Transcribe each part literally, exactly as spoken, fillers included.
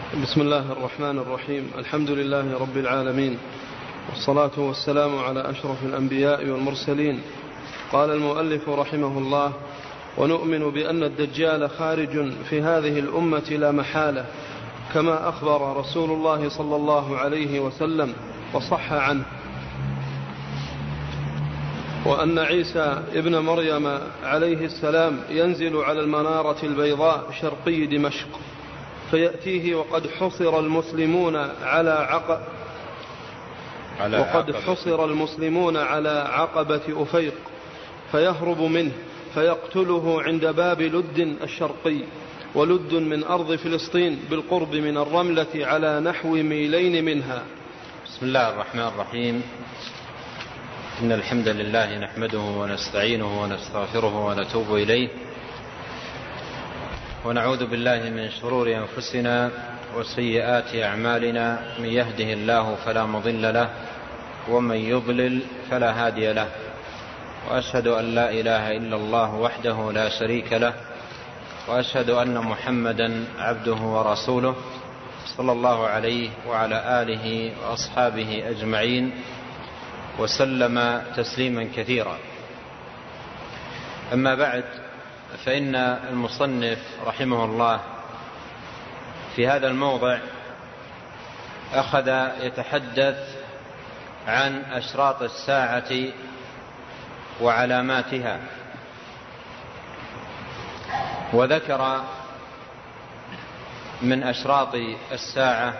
بسم الله الرحمن الرحيم. الحمد لله رب العالمين، والصلاة والسلام على أشرف الأنبياء والمرسلين. قال المؤلف رحمه الله: ونؤمن بأن الدجال خارج في هذه الأمة لا محالة، كما أخبر رسول الله صلى الله عليه وسلم وصح عنه، وأن عيسى ابن مريم عليه السلام ينزل على المنارة البيضاء شرقي دمشق، فيأتيه وقد حصر المسلمون على عق... وقد حصر المسلمون على عقبة أفيق، فيهرب منه فيقتله عند باب لد الشرقي، ولد من أرض فلسطين بالقرب من الرملة على نحو ميلين منها. بسم الله الرحمن الرحيم. إن الحمد لله نحمده ونستعينه ونستغفره ونتوب إليه، ونعوذ بالله من شرور أنفسنا وسيئات أعمالنا. من يهده الله فلا مضل له، ومن يضلل فلا هادي له، وأشهد أن لا إله إلا الله وحده لا شريك له، وأشهد أن محمدا عبده ورسوله صلى الله عليه وعلى آله وأصحابه أجمعين، وسلم تسليما كثيرا. أما بعد، فإن المصنف رحمه الله في هذا الموضع أخذ يتحدث عن أشراط الساعة وعلاماتها، وذكر من أشراط الساعة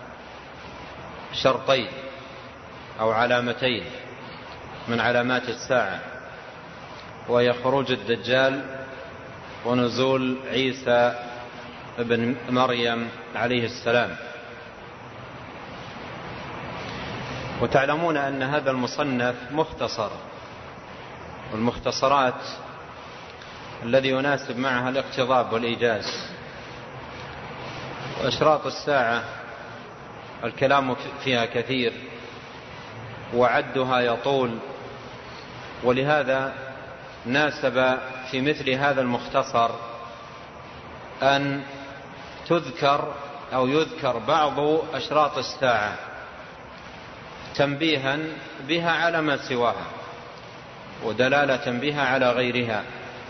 شرطين أو علامتين من علامات الساعة، وهي خروج الدجال ونزول عيسى ابن مريم عليه السلام. وتعلمون أن هذا المصنف مختصر، والمختصرات الذي يناسب معها الاقتضاب والإيجاز. وأشراط الساعة الكلام فيها كثير وعدها يطول، ولهذا ناسب في مثل هذا المختصر أن تذكر أو يذكر بعض أشراط الساعة تنبيها بها على ما سواها، ودلالة بها على غيرها.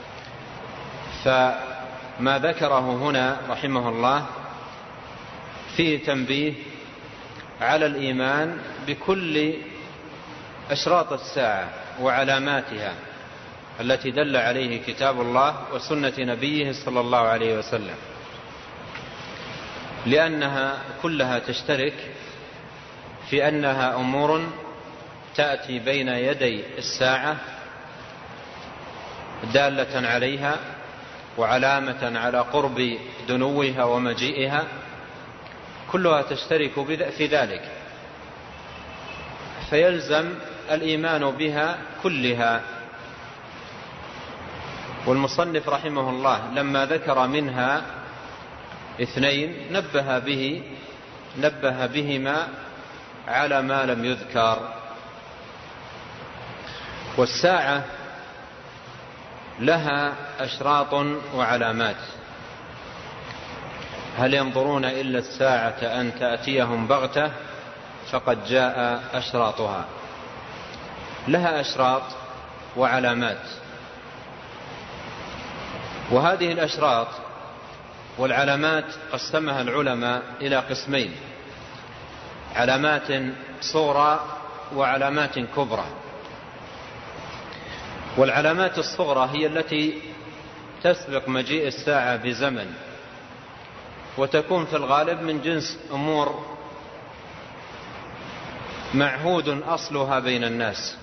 فما ذكره هنا رحمه الله فيه تنبيه على الإيمان بكل أشراط الساعة وعلاماتها التي دل عليه كتاب الله وسنة نبيه صلى الله عليه وسلم، لأنها كلها تشترك في أنها أمور تأتي بين يدي الساعة دالة عليها وعلامة على قرب دنوها ومجيئها، كلها تشترك في ذلك، فيلزم الإيمان بها كلها. والمصنف رحمه الله لما ذكر منها اثنين نبه به نبه بهما على ما لم يذكر. والساعة لها أشراط وعلامات، هل ينظرون إلا الساعة أن تأتيهم بغتة فقد جاء أشراطها. لها أشراط وعلامات، وهذه الأشراط والعلامات قسمها العلماء إلى قسمين: علامات صغرى وعلامات كبرى. والعلامات الصغرى هي التي تسبق مجيء الساعة بزمن، وتكون في الغالب من جنس أمور معهود أصلها بين الناس.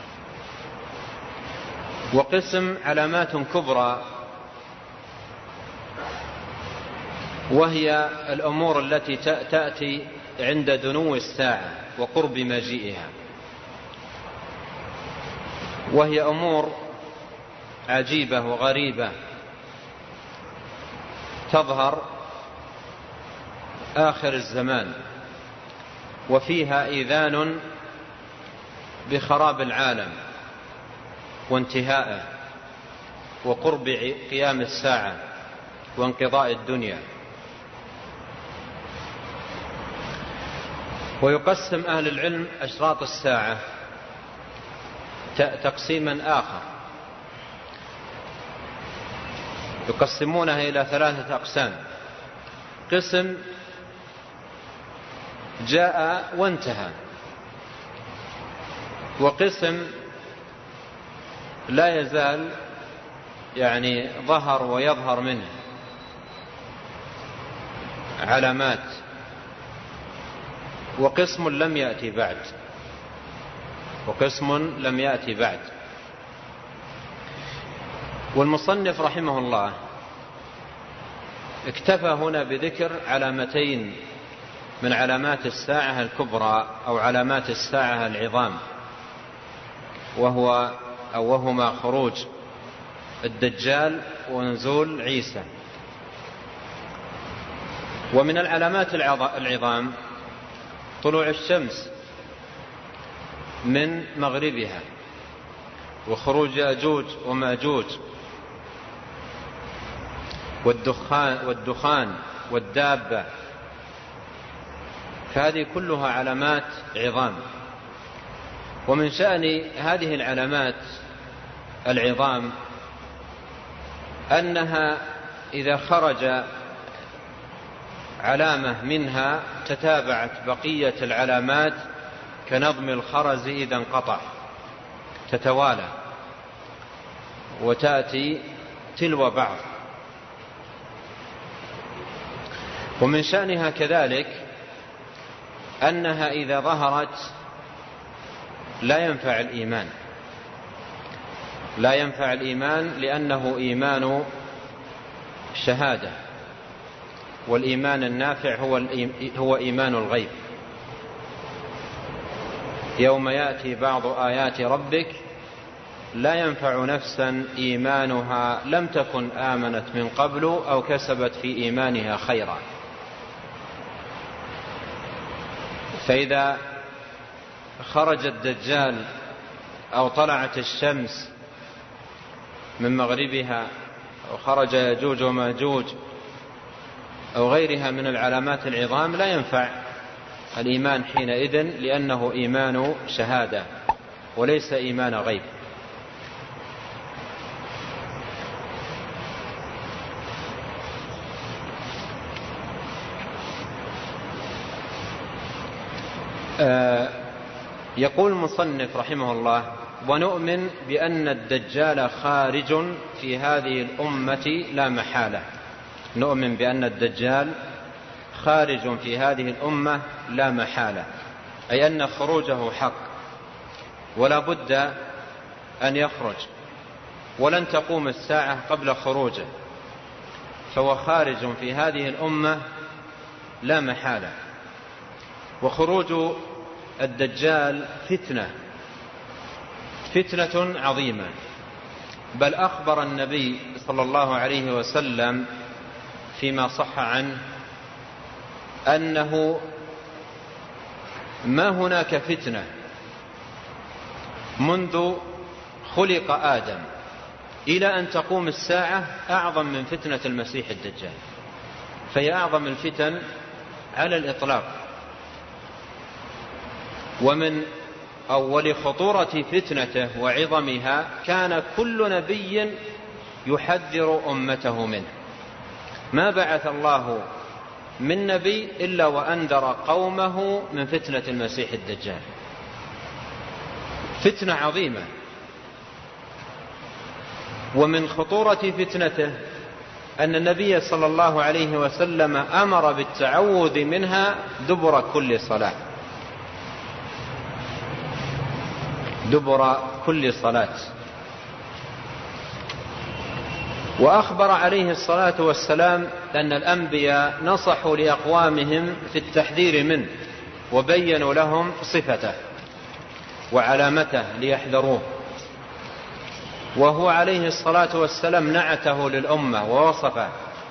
وقسم علامات كبرى وهي الأمور التي تأتي عند دنو الساعة وقرب مجيئها، وهي أمور عجيبة وغريبة تظهر آخر الزمان، وفيها إيذان بخراب العالم وانتهائه وقرب قيام الساعة وانقضاء الدنيا. ويقسم أهل العلم أشراط الساعة تقسيما آخر، يقسمونها إلى ثلاثة أقسام: قسم جاء وانتهى، وقسم لا يزال يعني ظهر ويظهر منه علامات، وقسم لم يأتي بعد وقسم لم يأتي بعد والمصنف رحمه الله اكتفى هنا بذكر علامتين من علامات الساعة الكبرى أو علامات الساعة العظام، وهو أو وهما خروج الدجال ونزول عيسى. ومن العلامات العظام طلوع الشمس من مغربها، وخروج يأجوج ومأجوج، والدخان والدخان والدابة، فهذه كلها علامات عظام. ومن شأن هذه العلامات العظام أنها إذا خرج علامة منها تتابعت بقية العلامات كنظم الخرز إذا انقطع، تتوالى وتأتي تلو بعض. ومن شأنها كذلك أنها إذا ظهرت لا ينفع الإيمان لا ينفع الإيمان لأنه إيمان شهادة، والإيمان النافع هو هو إيمان الغيب. يوم يأتي بعض آيات ربك لا ينفع نفسا إيمانها لم تكن آمنت من قبل أو كسبت في إيمانها خيرا. فإذا خرج الدجال أو طلعت الشمس من مغربها أو خرج يأجوج وماجوج أو غيرها من العلامات العظام لا ينفع الإيمان حينئذ، لأنه إيمان شهادة وليس إيمان غيب. آه يقول المصنف رحمه الله: ونؤمن بأن الدجال خارج في هذه الأمة لا محالة. نؤمن بأن الدجال خارج في هذه الأمة لا محالة، أي أن خروجه حق ولا بد أن يخرج، ولن تقوم الساعة قبل خروجه، فهو خارج في هذه الأمة لا محالة. وخروج الدجال فتنة فتنة عظيمة، بل أخبر النبي صلى الله عليه وسلم فيما صح عنه أنه ما هناك فتنة منذ خلق آدم إلى أن تقوم الساعة أعظم من فتنة المسيح الدجال، فهي أعظم الفتن على الإطلاق. ومن أول خطورة فتنته وعظمها كان كل نبي يحذر أمته منه، ما بعث الله من نبي إلا وأنذر قومه من فتنة المسيح الدجال. فتنة عظيمة. ومن خطورة فتنته أن النبي صلى الله عليه وسلم أمر بالتعوذ منها دبر كل صلاة دبر كل صلاة وأخبر عليه الصلاة والسلام أن الأنبياء نصحوا لأقوامهم في التحذير منه، وبينوا لهم صفته وعلامته ليحذروه، وهو عليه الصلاة والسلام نعته للأمة ووصفه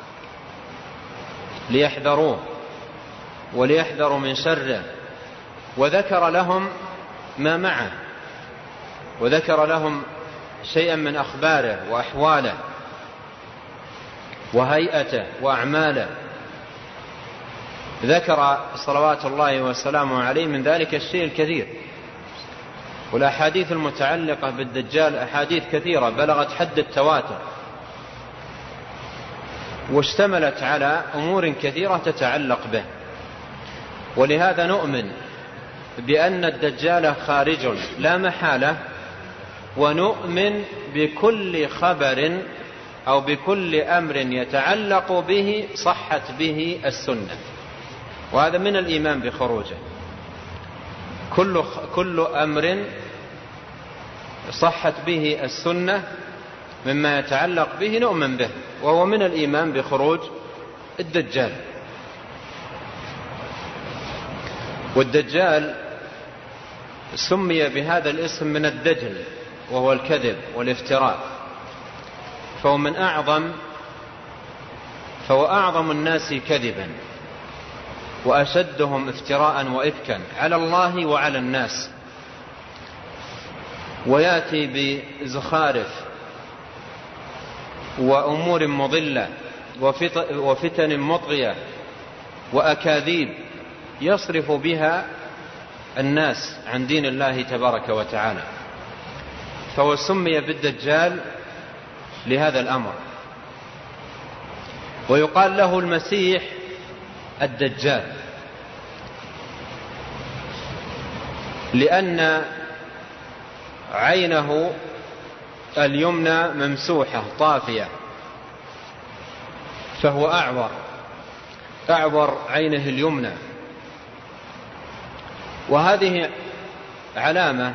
ليحذروه وليحذروا من شره، وذكر لهم ما معه، وذكر لهم شيئا من أخباره وأحواله وهيئته وأعماله. ذكر صلوات الله وسلامه عليه من ذلك الشيء الكثير. والأحاديث المتعلقة بالدجال أحاديث كثيرة بلغت حد التواتر، واشتملت على أمور كثيرة تتعلق به. ولهذا نؤمن بأن الدجال خارج لا محالة، ونؤمن بكل خبر أو بكل أمر يتعلق به صحت به السنة، وهذا من الإيمان بخروجه. كل, كل أمر صحت به السنة مما يتعلق به نؤمن به، وهو من الإيمان بخروج الدجال. والدجال سمي بهذا الاسم من الدجل، وهو الكذب والافتراء، فهو من أعظم فهو أعظم الناس كذبا وأشدهم افتراء وإفكا على الله وعلى الناس، ويأتي بزخارف وأمور مضلة وفتن مطغية وأكاذيب يصرف بها الناس عن دين الله تبارك وتعالى. فهو سمي بالدجال لهذا الأمر. ويقال له المسيح الدجال لأن عينه اليمنى ممسوحة طافية، فهو أعور أعور عينه اليمنى. وهذه علامة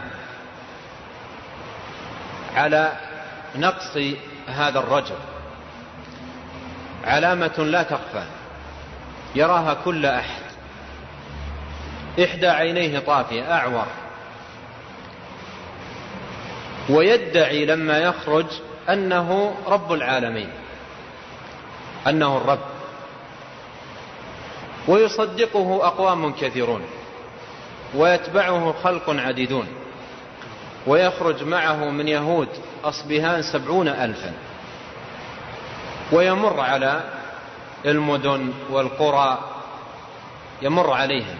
على نقص هذا الرجل، علامة لا تخفى يراها كل أحد. إحدى عينيه طافية أعور، ويدعي لما يخرج أنه رب العالمين، أنه الرب، ويصدقه أقوام كثيرون ويتبعه خلق عديدون، ويخرج معه من يهود أصبهان سبعون ألفا، ويمر على المدن والقرى، يمر عليهم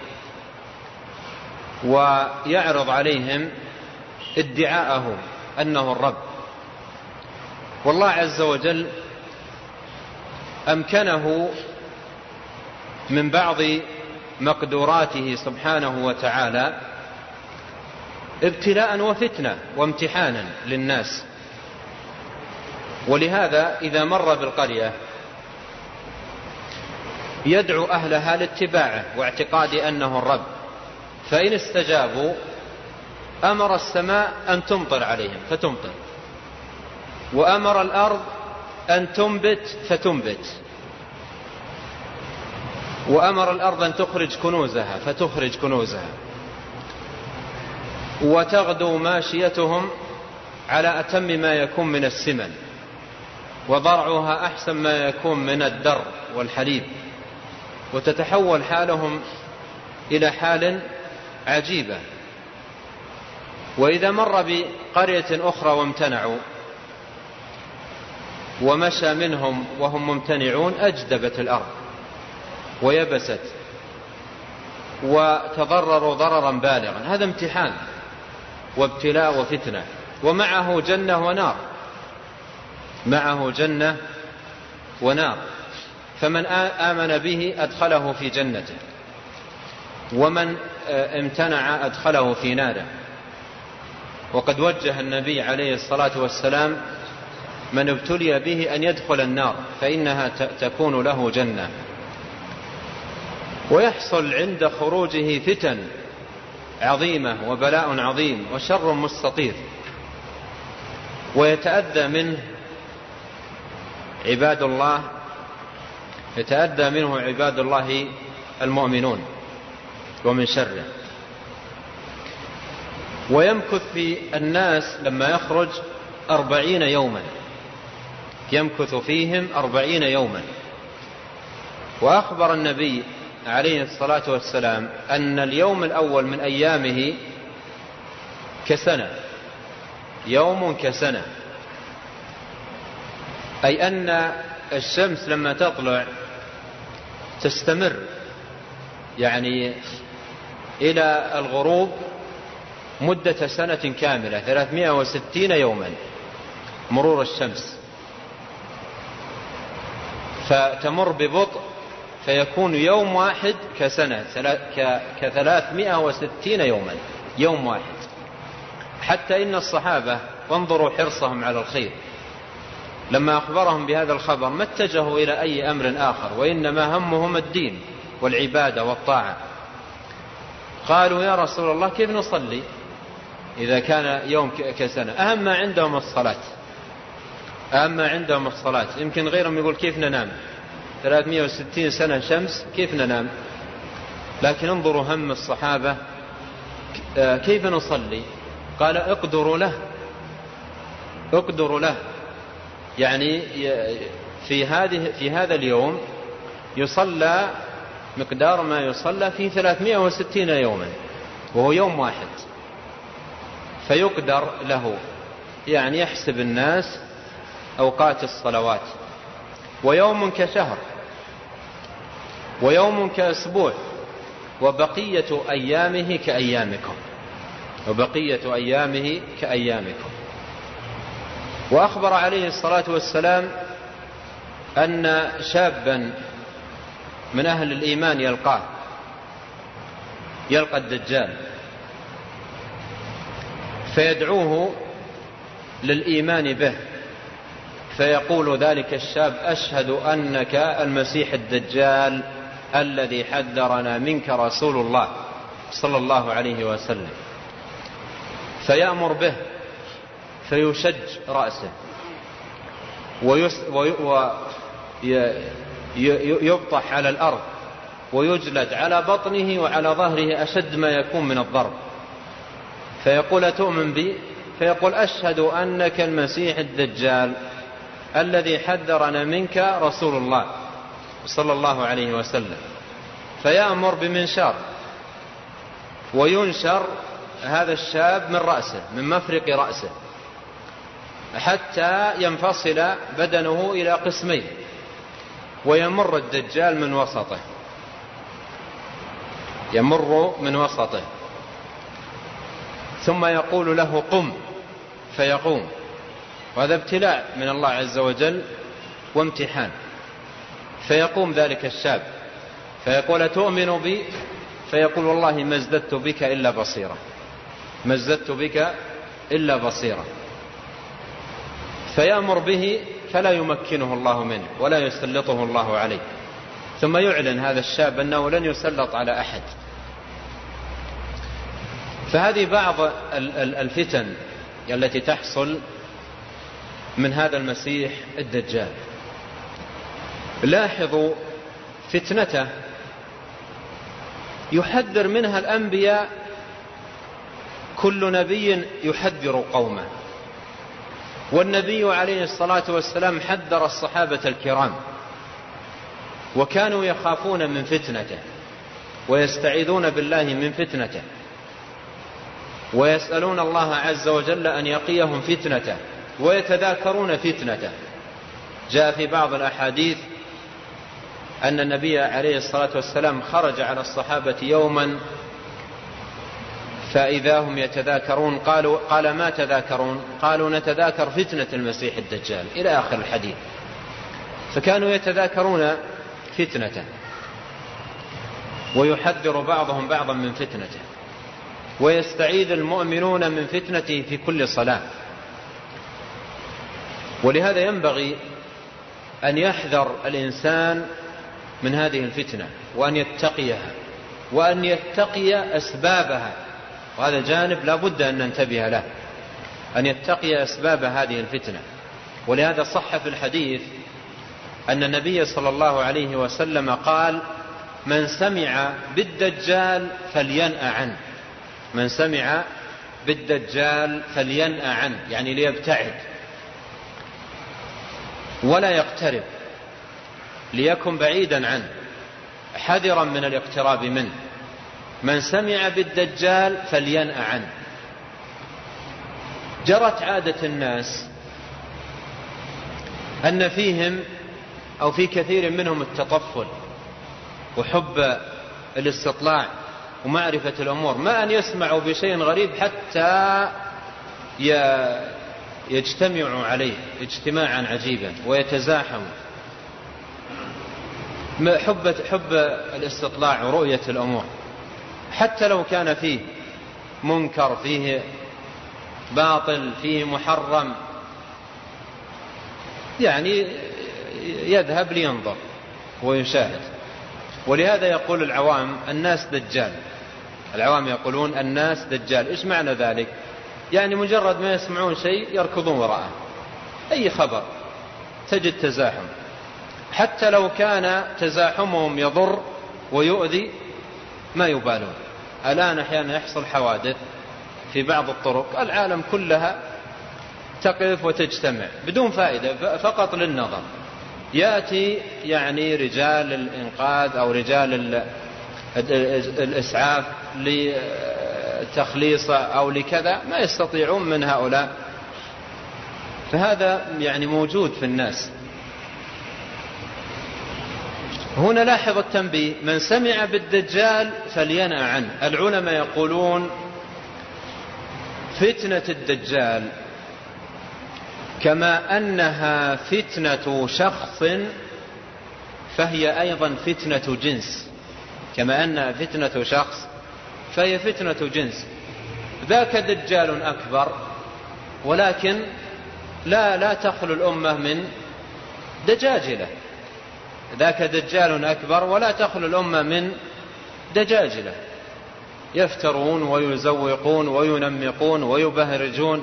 ويعرض عليهم ادعاءه أنه الرب. والله عز وجل أمكنه من بعض مقدوراته سبحانه وتعالى ابتلاء وفتنة وامتحانا للناس. ولهذا إذا مر بالقرية يدعو أهلها لاتباعه واعتقاد أنه الرب، فإن استجابوا أمر السماء أن تمطر عليهم فتمطر، وأمر الأرض أن تنبت فتنبت، وأمر الأرض أن تخرج كنوزها فتخرج كنوزها، وتغدو ماشيتهم على أتم ما يكون من السمن، وضرعها أحسن ما يكون من الدر والحليب، وتتحول حالهم إلى حال عجيبة. وإذا مر بقرية أخرى وامتنعوا ومشى منهم وهم ممتنعون أجدبت الأرض ويبست وتضرروا ضررا بالغا. هذا امتحان وابتلاء وفتنة. ومعه جنة ونار، معه جنة ونار، فمن آمن به أدخله في جنته، ومن امتنع أدخله في ناره. وقد وجه النبي عليه الصلاة والسلام من ابتلي به أن يدخل النار فإنها تكون له جنة. ويحصل عند خروجه فتن عظيمة وبلاء عظيم وشر مستطير، ويتأذى منه عباد الله يتأذى منه عباد الله المؤمنون ومن شره. ويمكث في الناس لما يخرج أربعين يوما، يمكث فيهم أربعين يوما. وأخبر النبي عليه الصلاة والسلام أن اليوم الأول من أيامه كسنة، يوم كسنة، أي أن الشمس لما تطلع تستمر يعني إلى الغروب مدة سنة كاملة ثلاثمائة وستين يوما مرور الشمس، فتمر ببطء فيكون يوم واحد كسنة كثلاثمائة وستين يوما، يوم واحد. حتى إن الصحابة وانظروا حرصهم على الخير لما أخبرهم بهذا الخبر ما اتجهوا إلى أي أمر آخر، وإنما همهم الدين والعبادة والطاعة. قالوا يا رسول الله كيف نصلي إذا كان يوم كسنة؟ أهم ما عندهم الصلاة، أهم ما عندهم الصلاة. يمكن غيرهم يقول كيف ننام ثلاثمائة وستين سنة شمس، كيف ننام؟ لكن انظروا هم الصحابة، كيف نصلي؟ قال اقدروا له، اقدروا له، يعني في هذه في هذا اليوم يصلى مقدار ما يصلى في ثلاثمائة وستين يوما، وهو يوم واحد، فيقدر له، يعني يحسب الناس أوقات الصلوات. ويوم كشهر، ويوم كأسبوع، وبقية أيامه كأيامكم، وبقية أيامه كأيامكم. وأخبر عليه الصلاة والسلام أن شابا من أهل الإيمان يلقاه، يلقى الدجال، فيدعوه للإيمان به، فيقول ذلك الشاب أشهد أنك المسيح الدجال الذي حذرنا منك رسول الله صلى الله عليه وسلم، فيأمر به فيشج رأسه ويبطح على الأرض ويجلد على بطنه وعلى ظهره أشد ما يكون من الضرب، فيقول تؤمن بي؟ فيقول أشهد أنك المسيح الدجال الذي حذرنا منك رسول الله صلى الله عليه وسلم. فيأمر بمنشار وينشر هذا الشاب من رأسه، من مفرق رأسه، حتى ينفصل بدنه إلى قسمين، ويمر الدجال من وسطه، يمر من وسطه، ثم يقول له قم، فيقوم. وهذا ابتلاء من الله عز وجل وامتحان. فيقوم ذلك الشاب فيقول تؤمن بي؟ فيقول والله ما ازددت بك إلا بصيرة، ما ازددت بك إلا بصيرة. فيأمر به فلا يمكنه الله منه ولا يسلطه الله عليه، ثم يعلن هذا الشاب أنه لن يسلط على أحد. فهذه بعض الفتن التي تحصل من هذا المسيح الدجال. لاحظوا فتنته يحذر منها الأنبياء، كل نبي يحذر قومه، والنبي عليه الصلاة والسلام حذر الصحابة الكرام، وكانوا يخافون من فتنته ويستعيذون بالله من فتنته، ويسألون الله عز وجل أن يقيهم فتنته، ويتذاكرون فتنته. جاء في بعض الأحاديث أن النبي عليه الصلاة والسلام خرج على الصحابة يوما فإذا هم يتذاكرون، قالوا قال ما تذاكرون؟ قالوا نتذاكر فتنة المسيح الدجال، إلى آخر الحديث. فكانوا يتذاكرون فتنته، ويحذر بعضهم بعضا من فتنته، ويستعيذ المؤمنون من فتنته في كل صلاة. ولهذا ينبغي أن يحذر الإنسان من هذه الفتنة، وأن يتقيها، وأن يتقي أسبابها، وهذا جانب لا بد أن ننتبه له، أن يتقي أسباب هذه الفتنة. ولهذا صح في الحديث أن النبي صلى الله عليه وسلم قال من سمع بالدجال فلينأ عنه، من سمع بالدجال فلينأ عنه، يعني ليبتعد ولا يقترب، ليكن بعيدا عنه حذرا من الاقتراب منه. من سمع بالدجال فلينأ عنه. جرت عادة الناس أن فيهم أو في كثير منهم التطفل وحب الاستطلاع ومعرفة الأمور، ما أن يسمعوا بشيء غريب حتى يجتمعوا عليه اجتماعا عجيبا ويتزاحموا. حب, حب الاستطلاع ورؤية الأمور حتى لو كان فيه منكر، فيه باطل، فيه محرم، يعني يذهب لينظر ويشاهد. ولهذا يقول العوام الناس دجال. العوام يقولون الناس دجال. إيش معنى ذلك؟ يعني مجرد ما يسمعون شيء يركضون وراءه، أي خبر تجد تزاحم، حتى لو كان تزاحمهم يضر ويؤذي ما يبالون. الآن أحيانا يحصل حوادث في بعض الطرق، العالم كلها تقف وتجتمع بدون فائدة فقط للنظر. يأتي يعني رجال الإنقاذ أو رجال الإسعاف لتخليص أو لكذا، ما يستطيعون من هؤلاء. فهذا يعني موجود في الناس. هنا لاحظ التنبيه: من سمع بالدجال فلينأ عنه. العلماء يقولون فتنة الدجال كما أنها فتنة شخص فهي أيضا فتنة جنس. كما أنها فتنة شخص فهي فتنة جنس. ذاك دجال أكبر، ولكن لا لا تخلو الأمة من دجاجلة. ذاك دجال أكبر ولا تخلو الأمة من دجاجلة، يفترون ويزوقون وينمقون ويبهرجون،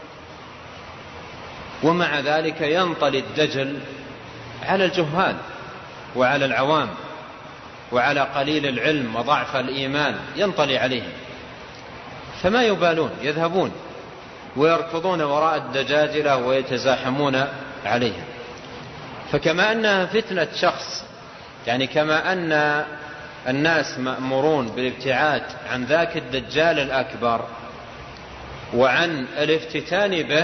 ومع ذلك ينطلي الدجل على الجهال وعلى العوام وعلى قليل العلم وضعف الإيمان، ينطلي عليهم فما يبالون، يذهبون ويركضون وراء الدجاجلة ويتزاحمون عليها. فكما أنها فتنة شخص، يعني كما أن الناس مأمورون بالابتعاد عن ذاك الدجال الأكبر وعن الافتتان به،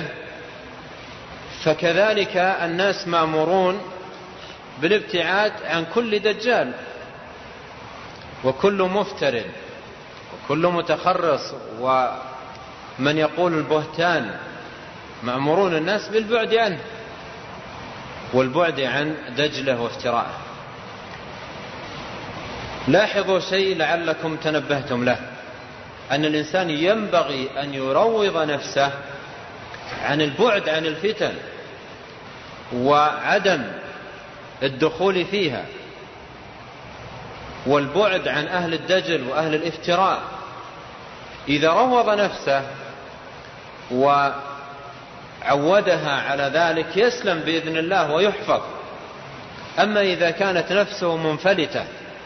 فكذلك الناس مأمورون بالابتعاد عن كل دجال وكل مفتر وكل متخرص ومن يقول البهتان. مأمورون الناس بالبعد عنه والبعد عن دجله وافتراءه. لاحظوا شيء لعلكم تنبهتم له، أن الإنسان ينبغي أن يروض نفسه عن البعد عن الفتن وعدم الدخول فيها، والبعد عن أهل الدجل وأهل الافتراء. إذا روض نفسه وعودها على ذلك يسلم بإذن الله ويحفظ. أما إذا كانت نفسه منفلتة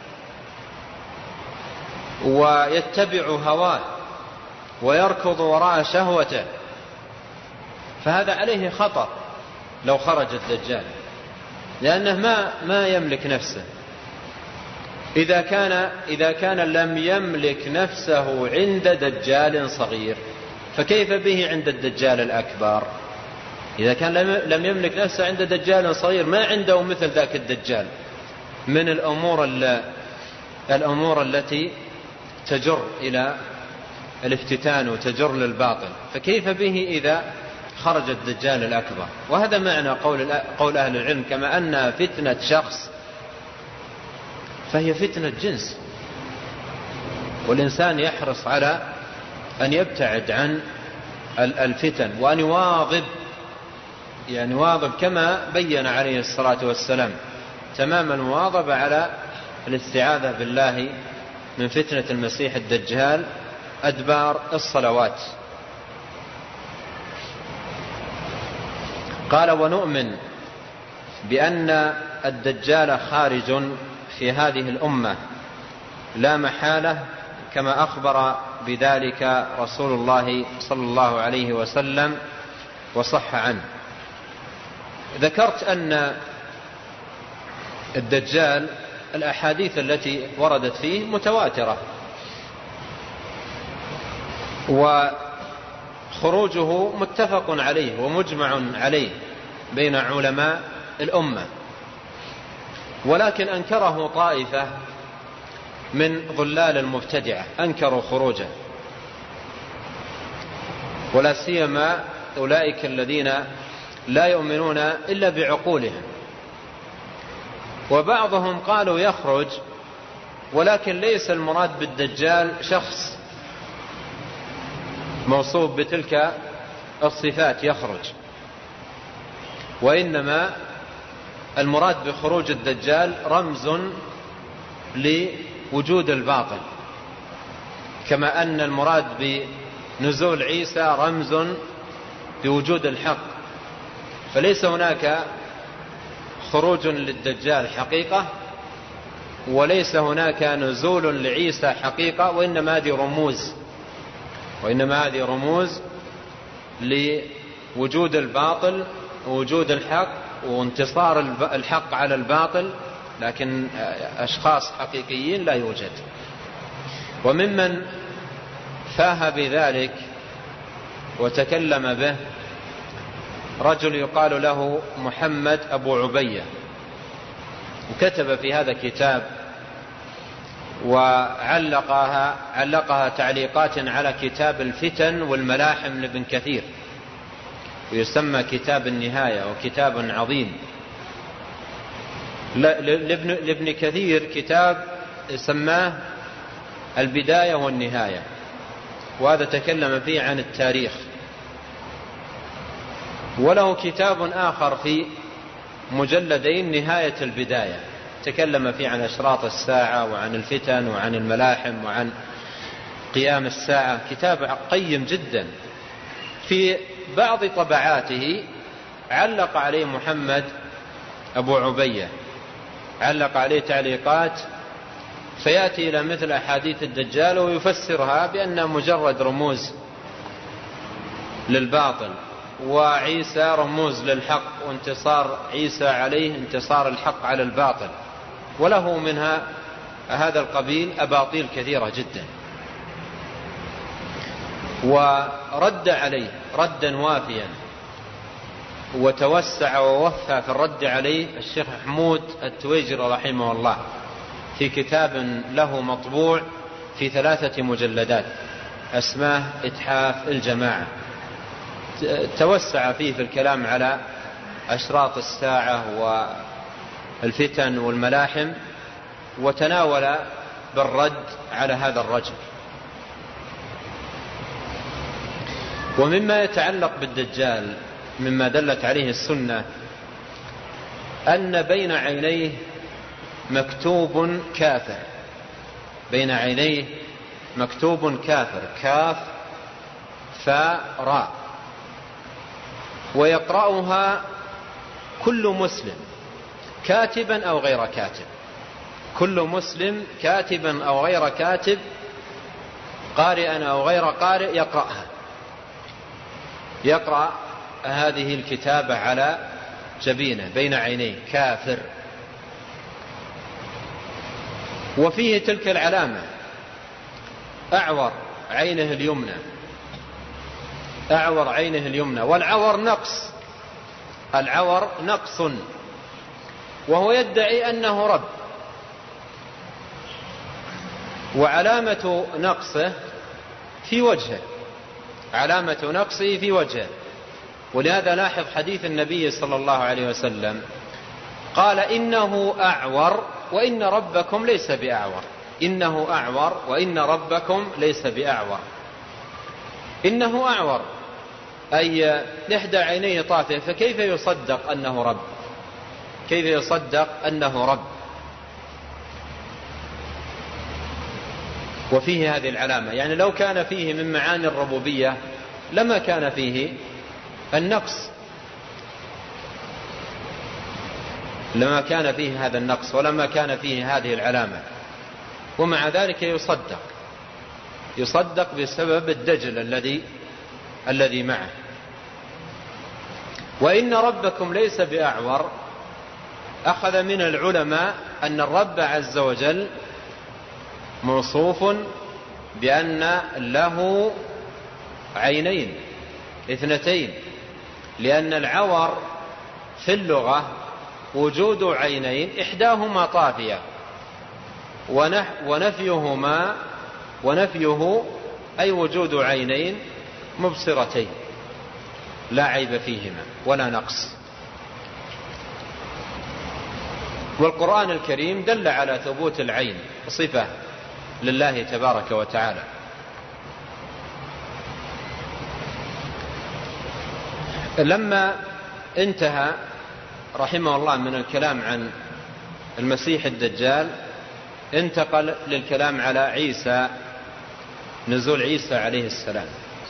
ويتبع هواه ويركض وراء شهوته، فهذا عليه خطر لو خرج الدجال، لأنه ما ما يملك نفسه. إذا كان إذا كان لم يملك نفسه عند دجال صغير، فكيف به عند الدجال الأكبر؟ إذا كان لم يملك نفسه عند دجال صغير، ما عنده مثل ذاك الدجال من الأمور الأمور التي تجر إلى الافتتان وتجر للباطل، فكيف به إذا خرج الدجال الأكبر؟ وهذا معنى قول قول أهل العلم: كما أنها فتنة شخص فهي فتنة جنس. والإنسان يحرص على أن يبتعد عن الفتن وأن يواظب، يعني واظب كما بين عليه الصلاة والسلام تمام المواظبة على الاستعاذة بالله من فتنة المسيح الدجال أدبار الصلوات. قال: ونؤمن بأن الدجال خارج في هذه الأمة لا محالة، كما أخبر بذلك رسول الله صلى الله عليه وسلم وصح عنه. ذكرت أن الدجال الأحاديث التي وردت فيه متواترة، وخروجه متفق عليه ومجمع عليه بين علماء الأمة، ولكن أنكره طائفة من ظلال المبتدعة أنكروا خروجه، ولا سيما أولئك الذين لا يؤمنون إلا بعقولهم. وبعضهم قالوا يخرج، ولكن ليس المراد بالدجال شخص موصوف بتلك الصفات يخرج، وإنما المراد بخروج الدجال رمز لوجود الباطل، كما أن المراد بنزول عيسى رمز بوجود الحق. فليس هناك خروج للدجال حقيقة، وليس هناك نزول لعيسى حقيقة، وإنما هذه رموز وإنما هذه رموز لوجود الباطل ووجود الحق وانتصار الحق على الباطل، لكن أشخاص حقيقيين لا يوجد. وممن فاه بذلك وتكلم به رجل يقال له محمد أبو عبية، وكتب في هذا كتاب وعلقها علقها تعليقات على كتاب الفتن والملاحم لابن كثير، ويسمى كتاب النهاية، وكتاب عظيم. لابن كثير كتاب سماه البداية والنهاية، وهذا تكلم فيه عن التاريخ. وله كتاب آخر في مجلدين نهاية البداية، تكلم فيه عن أشراط الساعة وعن الفتن وعن الملاحم وعن قيام الساعة، كتاب قيم جدا. في بعض طبعاته علق عليه محمد أبو عبية، علق عليه تعليقات، فيأتي إلى مثل أحاديث الدجال ويفسرها بأنها مجرد رموز للباطل، وعيسى رموز للحق، وانتصار عيسى عليه انتصار الحق على الباطل. وله منها هذا القبيل أباطيل كثيرة جدا. ورد عليه ردا وافيا، وتوسع ووفى في الرد عليه الشيخ محمود التويجري رحمه الله في كتاب له مطبوع في ثلاثة مجلدات اسماه إتحاف الجماعة. توسع فيه في الكلام على أشراط الساعة والفتن والملاحم، وتناول بالرد على هذا الرجل. ومما يتعلق بالدجال مما دلت عليه السنة أن بين عينيه مكتوب كافر، بين عينيه مكتوب كافر، كاف فاء راء، ويقرأها كل مسلم كاتبا أو غير كاتب، كل مسلم كاتبا أو غير كاتب، قارئا أو غير قارئ يقرأها، يقرأ هذه الكتابة على جبينه بين عينيه كافر. وفيه تلك العلامة أعور عينه اليمنى، أعور عينه اليمنى، والعور نقص، العور نقص، وهو يدعي أنه رب. وعلامة نقصه في وجهه، علامة نقصه في وجهه. ولهذا لاحظ حديث النبي صلى الله عليه وسلم قال إنه أعور وإن ربكم ليس بأعور، إنه أعور وإن ربكم ليس بأعور. إنه أعور أي إحدى عينيه طافئة، فكيف يصدق أنه رب؟ كيف يصدق أنه رب؟ وفيه هذه العلامة، يعني لو كان فيه من معاني الربوبية لما كان فيه النقص، لما كان فيه هذا النقص ولما كان فيه هذه العلامة، ومع ذلك يصدق يصدق بسبب الدجل الذي الذي معه. وإن ربكم ليس بأعور أخذ من العلماء أن الرب عز وجل موصوف بأن له عينين اثنتين، لأن العور في اللغة وجود عينين إحداهما طافية ونفيهما ونفيه أي وجود عينين مبصرتين لا عيب فيهما ولا نقص. والقرآن الكريم دل على ثبوت العين صفة لله تبارك وتعالى. لما انتهى رحمه الله من الكلام عن المسيح الدجال انتقل للكلام على عيسى، نزول عيسى عليه السلام.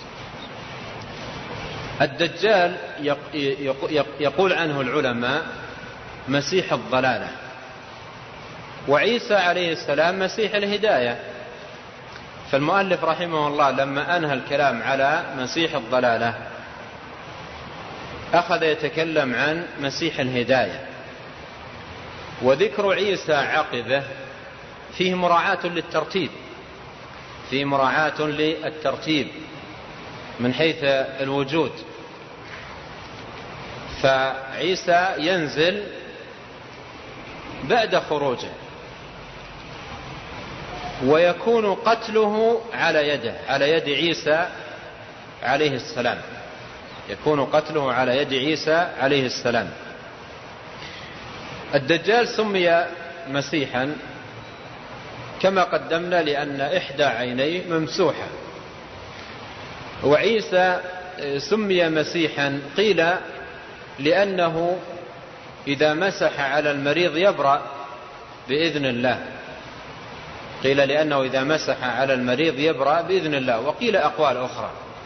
الدجال يقول عنه العلماء مسيح الضلالة، وعيسى عليه السلام مسيح الهداية. فالمؤلف رحمه الله لما أنهى الكلام على مسيح الضلالة أخذ يتكلم عن مسيح الهداية. وذكر عيسى عقبه فيه مراعاة للترتيب، فيه مراعاة للترتيب من حيث الوجود. فعيسى ينزل بعد خروجه، ويكون قتله على يده، على يد عيسى عليه السلام، يكون قتله على يد عيسى عليه السلام. الدجال سمي مسيحا كما قدمنا لأن إحدى عينيه ممسوحة، وعيسى سمي مسيحا قيل لأنه إذا مسح على المريض يبرأ بإذن الله، قيل لأنه إذا مسح على المريض يبرأ بإذن الله، وقيل أقوال أخرى.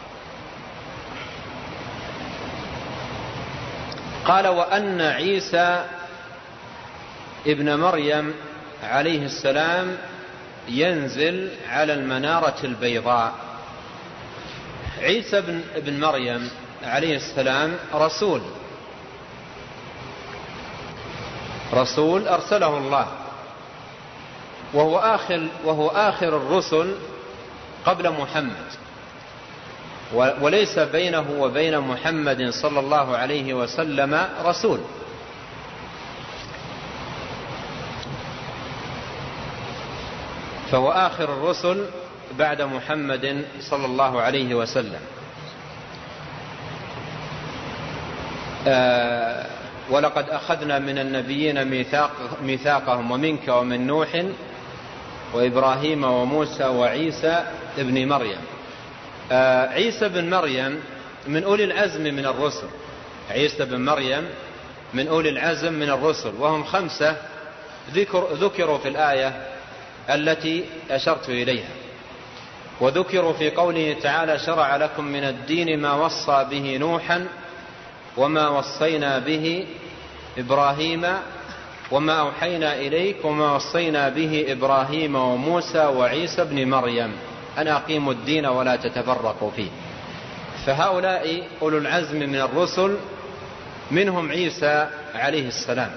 قال وأن عيسى ابن مريم عليه السلام ينزل على المنارة البيضاء. عيسى ابن مريم عليه السلام رسول، رسول أرسله الله، وهو آخر, وهو آخر الرسل قبل محمد، وليس بينه وبين محمد صلى الله عليه وسلم رسول. فهو آخر الرسل بعد محمد صلى الله عليه وسلم. آه ولقد أخذنا من النبيين ميثاق ميثاقهم ومنك ومن نوح وإبراهيم وموسى وعيسى ابن مريم. آه عيسى بن مريم من أولي العزم من الرسل، عيسى بن مريم من أولي العزم من الرسل، وهم خمسة ذكر ذكروا في الآية التي أشرت إليها، وذكروا في قوله تعالى شرع لكم من الدين ما وصى به نوحا وما وصينا به إبراهيم وما أوحينا إليك وما وصينا به إبراهيم وموسى وعيسى بن مريم أن أقيموا الدين ولا تتفرقوا فيه. فهؤلاء أولو العزم من الرسل، منهم عيسى عليه السلام.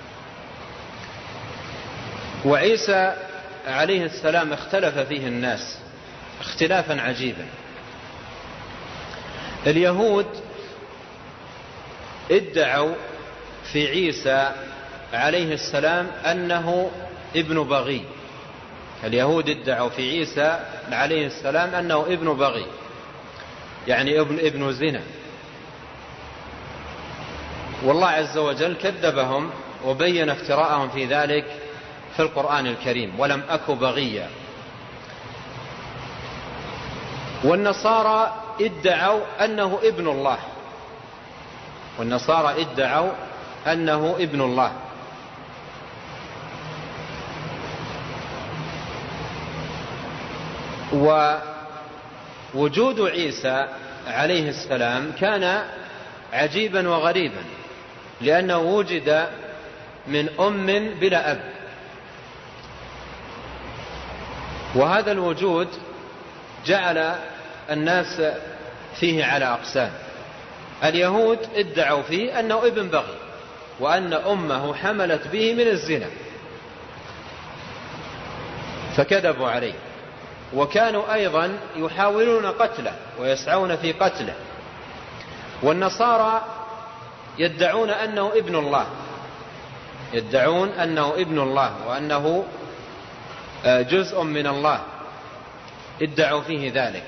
وعيسى عليه السلام اختلف فيه الناس اختلافا عجيبا. اليهود ادعوا في عيسى عليه السلام أنه ابن بغي، اليهود ادعوا في عيسى عليه السلام أنه ابن بغي، يعني ابن, ابن زنا. والله عز وجل كذبهم وبين افتراءهم في ذلك في القرآن الكريم، ولم أك بغيا. والنصارى ادعوا أنه ابن الله، والنصارى ادعوا أنه ابن الله. ووجود عيسى عليه السلام كان عجيبا وغريبا، لأنه وجد من أم بلا أب، وهذا الوجود جعل الناس فيه على أقسام. اليهود ادعوا فيه أنه ابن بغي، وأن أمه حملت به من الزنا، فكذبوا عليه، وكانوا أيضا يحاولون قتله ويسعون في قتله. والنصارى يدعون أنه ابن الله، يدعون أنه ابن الله، وأنه جزء من الله، ادعوا فيه ذلك.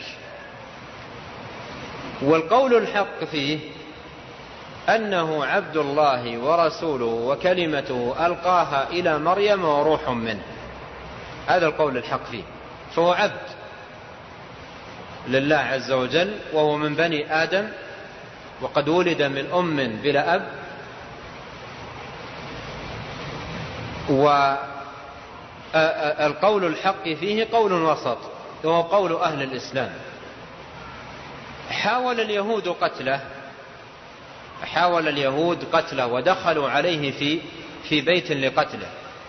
والقول الحق فيه أنه عبد الله ورسوله وكلمته ألقاها إلى مريم وروح منه، هذا القول الحق فيه. فهو عبد لله عز وجل، وهو من بني آدم، وقد ولد من أم بلا أب. والقول الحق فيه قول وسط، وهو قول أهل الإسلام. حاول اليهود قتله حاول اليهود قتله ودخلوا عليه في في بيت لقتله،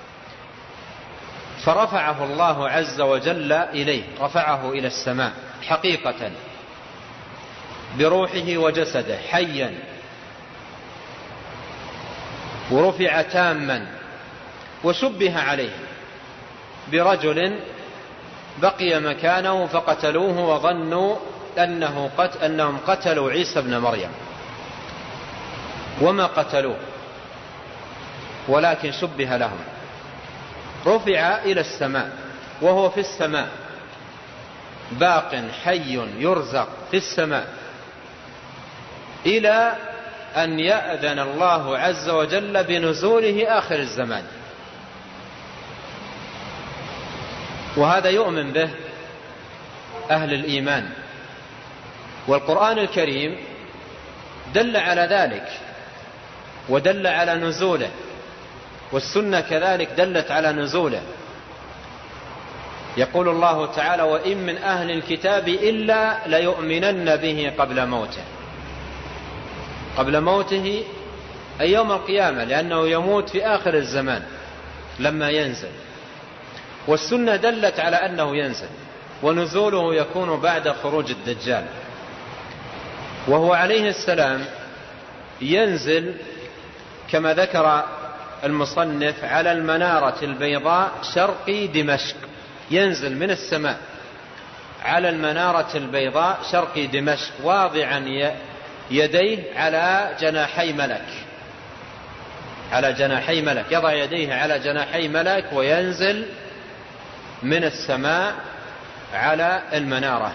فرفعه الله عز وجل إليه، رفعه إلى السماء حقيقة بروحه وجسده حيا، ورفع تاما، وشبه عليه برجل بقي مكانه فقتلوه وظنوا أنه قت أنهم قتلوا عيسى ابن مريم، وما قتلوه ولكن شبه لهم. رفع إلى السماء وهو في السماء باق حي يرزق في السماء، إلى أن يأذن الله عز وجل بنزوله آخر الزمان. وهذا يؤمن به أهل الإيمان، والقرآن الكريم دل على ذلك ودل على نزوله، والسنة كذلك دلت على نزوله. يقول الله تعالى: وإن من أهل الكتاب إلا ليؤمنن به قبل موته. قبل موته أي يوم القيامة، لأنه يموت في آخر الزمان لما ينزل. والسنة دلت على أنه ينزل، ونزوله يكون بعد خروج الدجال، وهو عليه السلام ينزل كما ذكر المصنف على المنارة البيضاء شرقي دمشق. ينزل من السماء على المنارة البيضاء شرقي دمشق، واضعا يديه على جناحي ملك على جناحي ملك يضع يديه على جناحي ملك، وينزل من السماء على المنارة.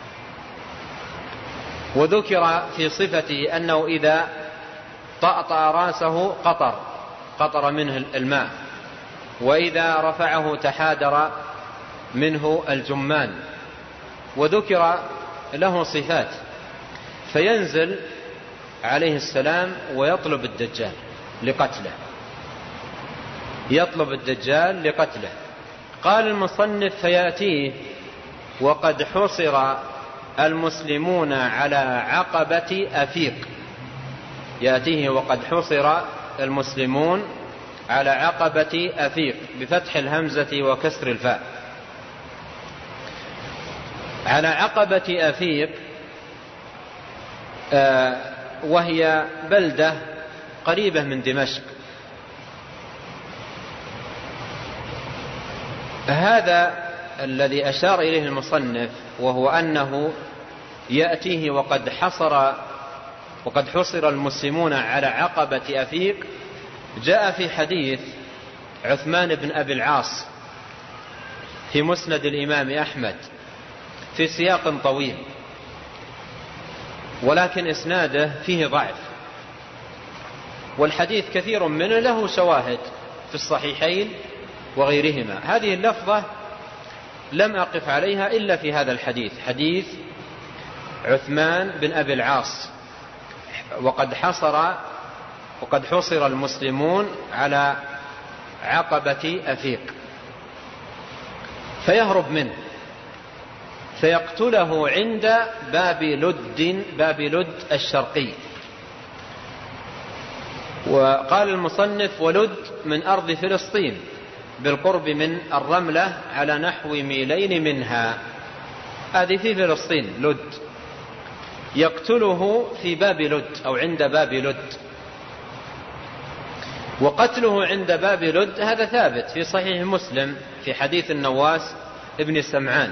وذكر في صفته أنه إذا طأطأ رأسه قطر قطر منه الماء، وإذا رفعه تحادر منه الجمان. وذكر له صفات. فينزل عليه السلام ويطلب الدجال لقتله يطلب الدجال لقتله. قال المصنف: فيأتيه وقد حصر المسلمون على عقبة أفيق. يأتيه وقد حصر المسلمون على عقبة أفيق بفتح الهمزة وكسر الفاء. على عقبة أفيق آه وهي بلدة قريبة من دمشق. هذا الذي أشار إليه المصنف، وهو أنه يأتيه وقد حصر وقد حصر المسلمون على عقبة أفيق، جاء في حديث عثمان بن أبي العاص في مسند الإمام أحمد في سياق طويل، ولكن إسناده فيه ضعف، والحديث كثير منه له شواهد في الصحيحين وغيرهما. هذه اللفظة لم أقف عليها إلا في هذا الحديث، حديث عثمان بن أبي العاص: وقد حصر وقد حصر المسلمون على عقبة أفيق. فيهرب منه فيقتله عند باب لد باب لد الشرقي. وقال المصنف: ولد من أرض فلسطين بالقرب من الرملة على نحو ميلين منها. هذه في فلسطين لد. يقتله في باب لد أو عند باب لد. وقتله عند باب لد هذا ثابت في صحيح مسلم في حديث النواس ابن سمعان.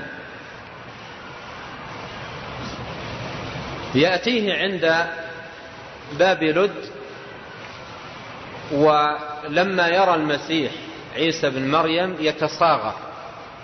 يأتيه عند باب لد، ولما يرى المسيح عيسى بن مريم يتصاغر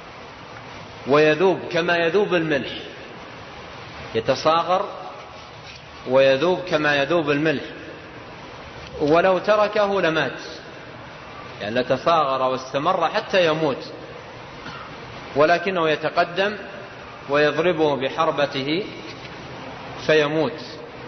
ويذوب كما يذوب الملح، يتصاغر ويذوب كما يذوب الملح، ولو تركه لمات، يعني لتصاغر واستمر حتى يموت، ولكنه يتقدم ويضربه بحربته فيموت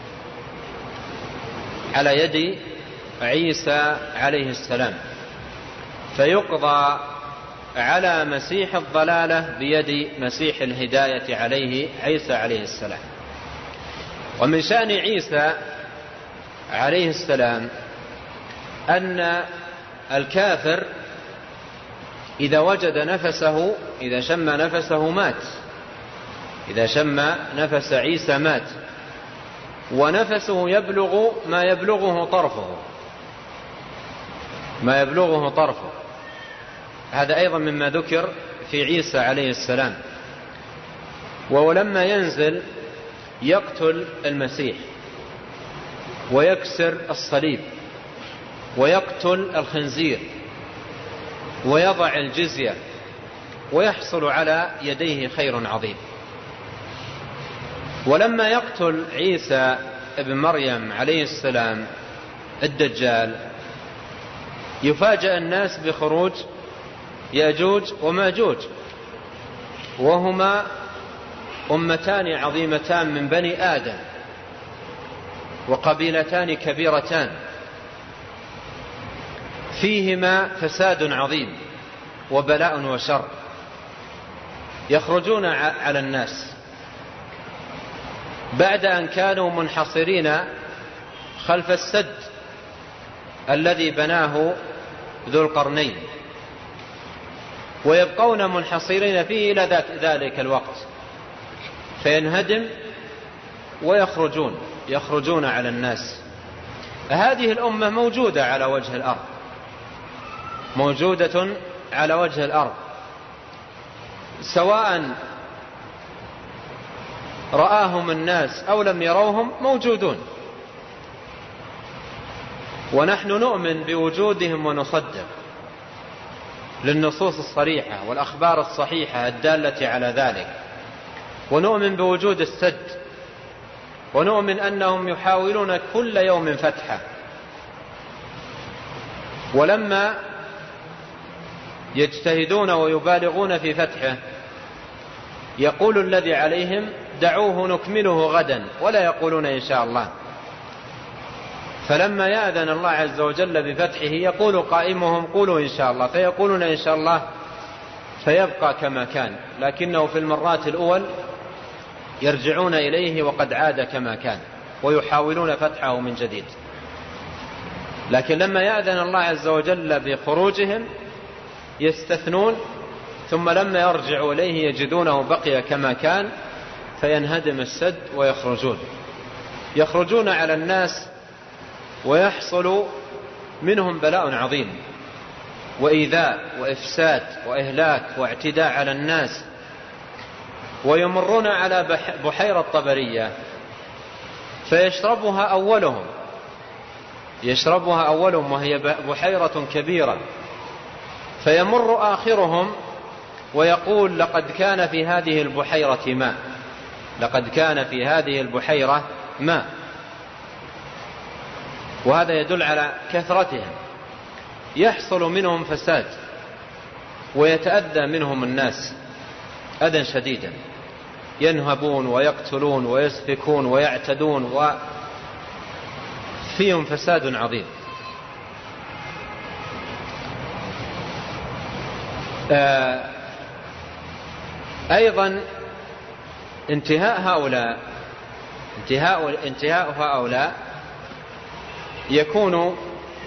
على يد عيسى عليه السلام، فيقضى على مسيح الضلالة بيد مسيح الهداية عليه عيسى عليه السلام. ومن شأن عيسى عليه السلام أن الكافر إذا وجد نفسه، إذا شم نفسه مات، إذا شم نفس عيسى مات، ونفسه يبلغ ما يبلغه طرفه، ما يبلغه طرفه. هذا أيضا مما ذكر في عيسى عليه السلام. ولما ينزل يقتل المسيح ويكسر الصليب ويقتل الخنزير ويضع الجزية، ويحصل على يديه خير عظيم. ولما يقتل عيسى ابن مريم عليه السلام الدجال، يفاجأ الناس بخروج يأجوج وماجوج، وهما أمتان عظيمتان من بني آدم، وقبيلتان كبيرتان فيهما فساد عظيم وبلاء وشر، يخرجون على الناس بعد أن كانوا منحصرين خلف السد الذي بناه ذو القرنين، ويبقون منحصرين فيه إلى ذلك الوقت، فينهدم ويخرجون يخرجون على الناس. هذه الأمة موجودة على وجه الأرض، موجودة على وجه الأرض، سواء رآهم الناس أو لم يروهم موجودون، ونحن نؤمن بوجودهم ونصدق للنصوص الصريحة والأخبار الصحيحة الدالة على ذلك، ونؤمن بوجود السد، ونؤمن أنهم يحاولون كل يوم فتحه. ولما يجتهدون ويبالغون في فتحه يقول الذي عليهم دعوه نكمله غدا، ولا يقولون إن شاء الله. فلما يأذن الله عز وجل بفتحه يقول قائمهم قولوا إن شاء الله، فيقولون إن شاء الله، فيبقى كما كان، لكنه في المرات الأول يرجعون إليه وقد عاد كما كان، ويحاولون فتحه من جديد. لكن لما يأذن الله عز وجل بخروجهم يستثنون، ثم لما يرجعوا إليه يجدونه بقي كما كان، فينهدم السد ويخرجون يخرجون على الناس، ويحصل منهم بلاء عظيم وإيذاء وإفساد وإهلاك واعتداء على الناس. ويمرون على بحيرة طبرية فيشربها أولهم يشربها أولهم وهي بحيرة كبيرة، فيمر آخرهم ويقول لقد كان في هذه البحيرة ماء، لقد كان في هذه البحيرة ماء. وهذا يدل على كثرتهم. يحصل منهم فساد ويتأذى منهم الناس أذى شديدا، ينهبون ويقتلون ويسفكون ويعتدون، وفيهم فساد عظيم. آه أيضا انتهاء هؤلاء انتهاء, انتهاء هؤلاء يكون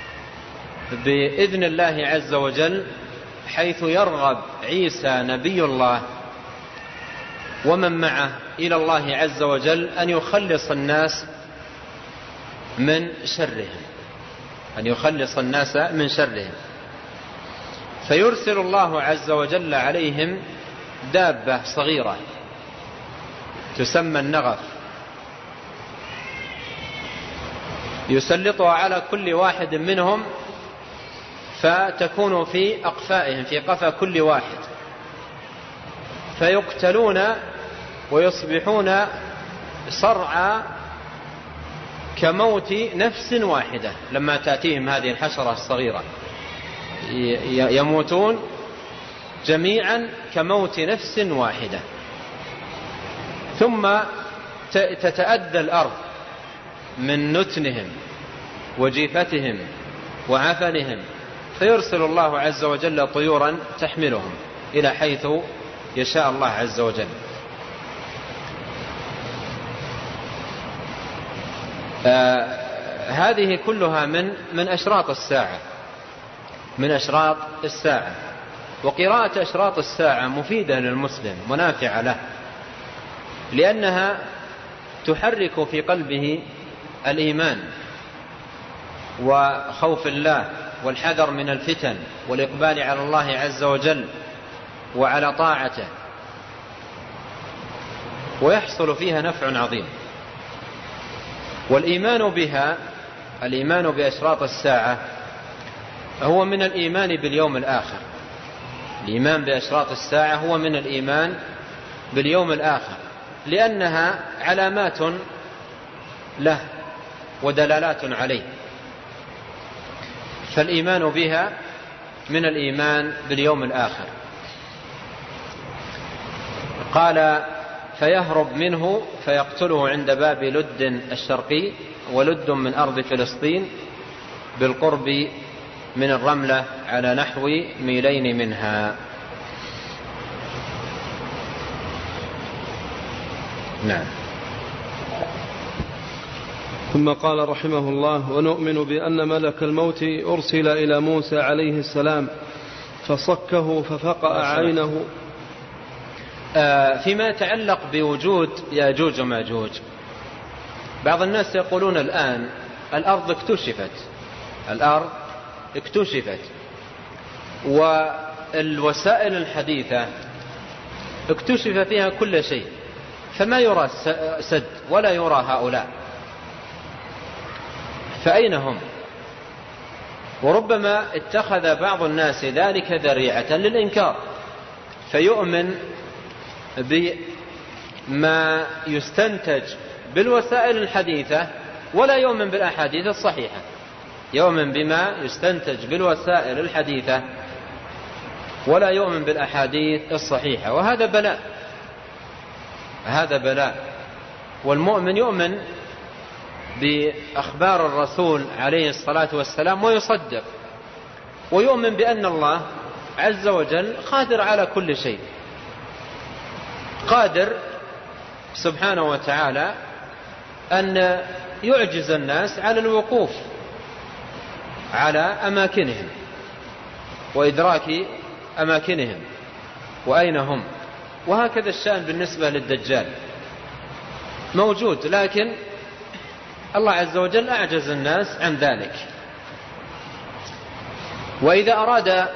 بإذن الله عز وجل، حيث يرغب عيسى نبي الله ومن معه إلى الله عز وجل أن يخلص الناس من شرهم أن يخلص الناس من شرهم فيرسل الله عز وجل عليهم دابة صغيرة تسمى النغف، يسلطها على كل واحد منهم، فتكون في أقفائهم، في قفا كل واحد، فيقتلون ويصبحون صرعى كموت نفس واحدة. لما تأتيهم هذه الحشرة الصغيرة يموتون جميعا كموت نفس واحدة. ثم تتأدى الأرض من نتنهم وجيفتهم وعفنهم، فيرسل الله عز وجل طيورا تحملهم إلى حيث يشاء الله عز وجل. آه هذه كلها من من أشراط الساعة من أشراط الساعة. وقراءة أشراط الساعة مفيدة للمسلم منافعة له، لأنها تحرك في قلبه الإيمان وخوف الله والحذر من الفتن والإقبال على الله عز وجل وعلى طاعته، ويحصل فيها نفع عظيم. والإيمان بها، الإيمان بأشراط الساعة هو من الإيمان باليوم الآخر. الإيمان بأشراط الساعة هو من الإيمان باليوم الآخر، لأنها علامات له ودلالات عليه، فالإيمان بها من الإيمان باليوم الآخر. قال فيهرب منه فيقتله عند باب لد الشرقي، ولد من أرض فلسطين بالقرب من الرملة على نحو ميلين منها. نعم. ثم قال رحمه الله: ونؤمن بأن ملك الموت أرسل إلى موسى عليه السلام فصكه ففقأ عينه. آه فيما يتعلق بوجود ياجوج وماجوج، بعض الناس يقولون الآن الأرض اكتشفت الأرض اكتشفت والوسائل الحديثة اكتشف فيها كل شيء، فما يرى سد ولا يرى هؤلاء، فأين هم؟ وربما اتخذ بعض الناس ذلك ذريعة للإنكار، فيؤمن بما يستنتج بالوسائل الحديثة ولا يؤمن بالأحاديث الصحيحة، يؤمن بما يستنتج بالوسائل الحديثة ولا يؤمن بالأحاديث الصحيحة، وهذا بلاء هذا بلاء. والمؤمن يؤمن بأخبار الرسول عليه الصلاة والسلام ويصدق، ويؤمن بأن الله عز وجل قادر على كل شيء، قادر سبحانه وتعالى أن يعجز الناس على الوقوف على أماكنهم وإدراك أماكنهم وأين هم. وهكذا الشأن بالنسبة للدجال، موجود لكن الله عز وجل أعجز الناس عن ذلك. وإذا أراد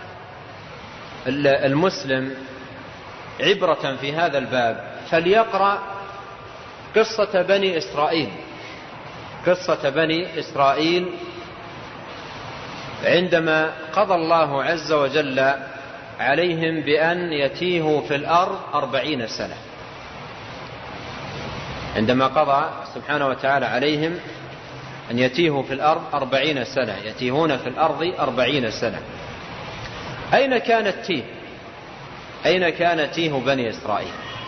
المسلم عبرة في هذا الباب فليقرأ قصة بني إسرائيل قصة بني إسرائيل عندما قضى الله عز وجل عليهم بأن يتيهوا في الأرض أربعين سنة، عندما قضى سبحانه وتعالى عليهم أن يتيهوا في الأرض أربعين سنة، يتيهون في الأرض أربعين سنة. أين كان التيه؟ أين كان تيه بني إسرائيل؟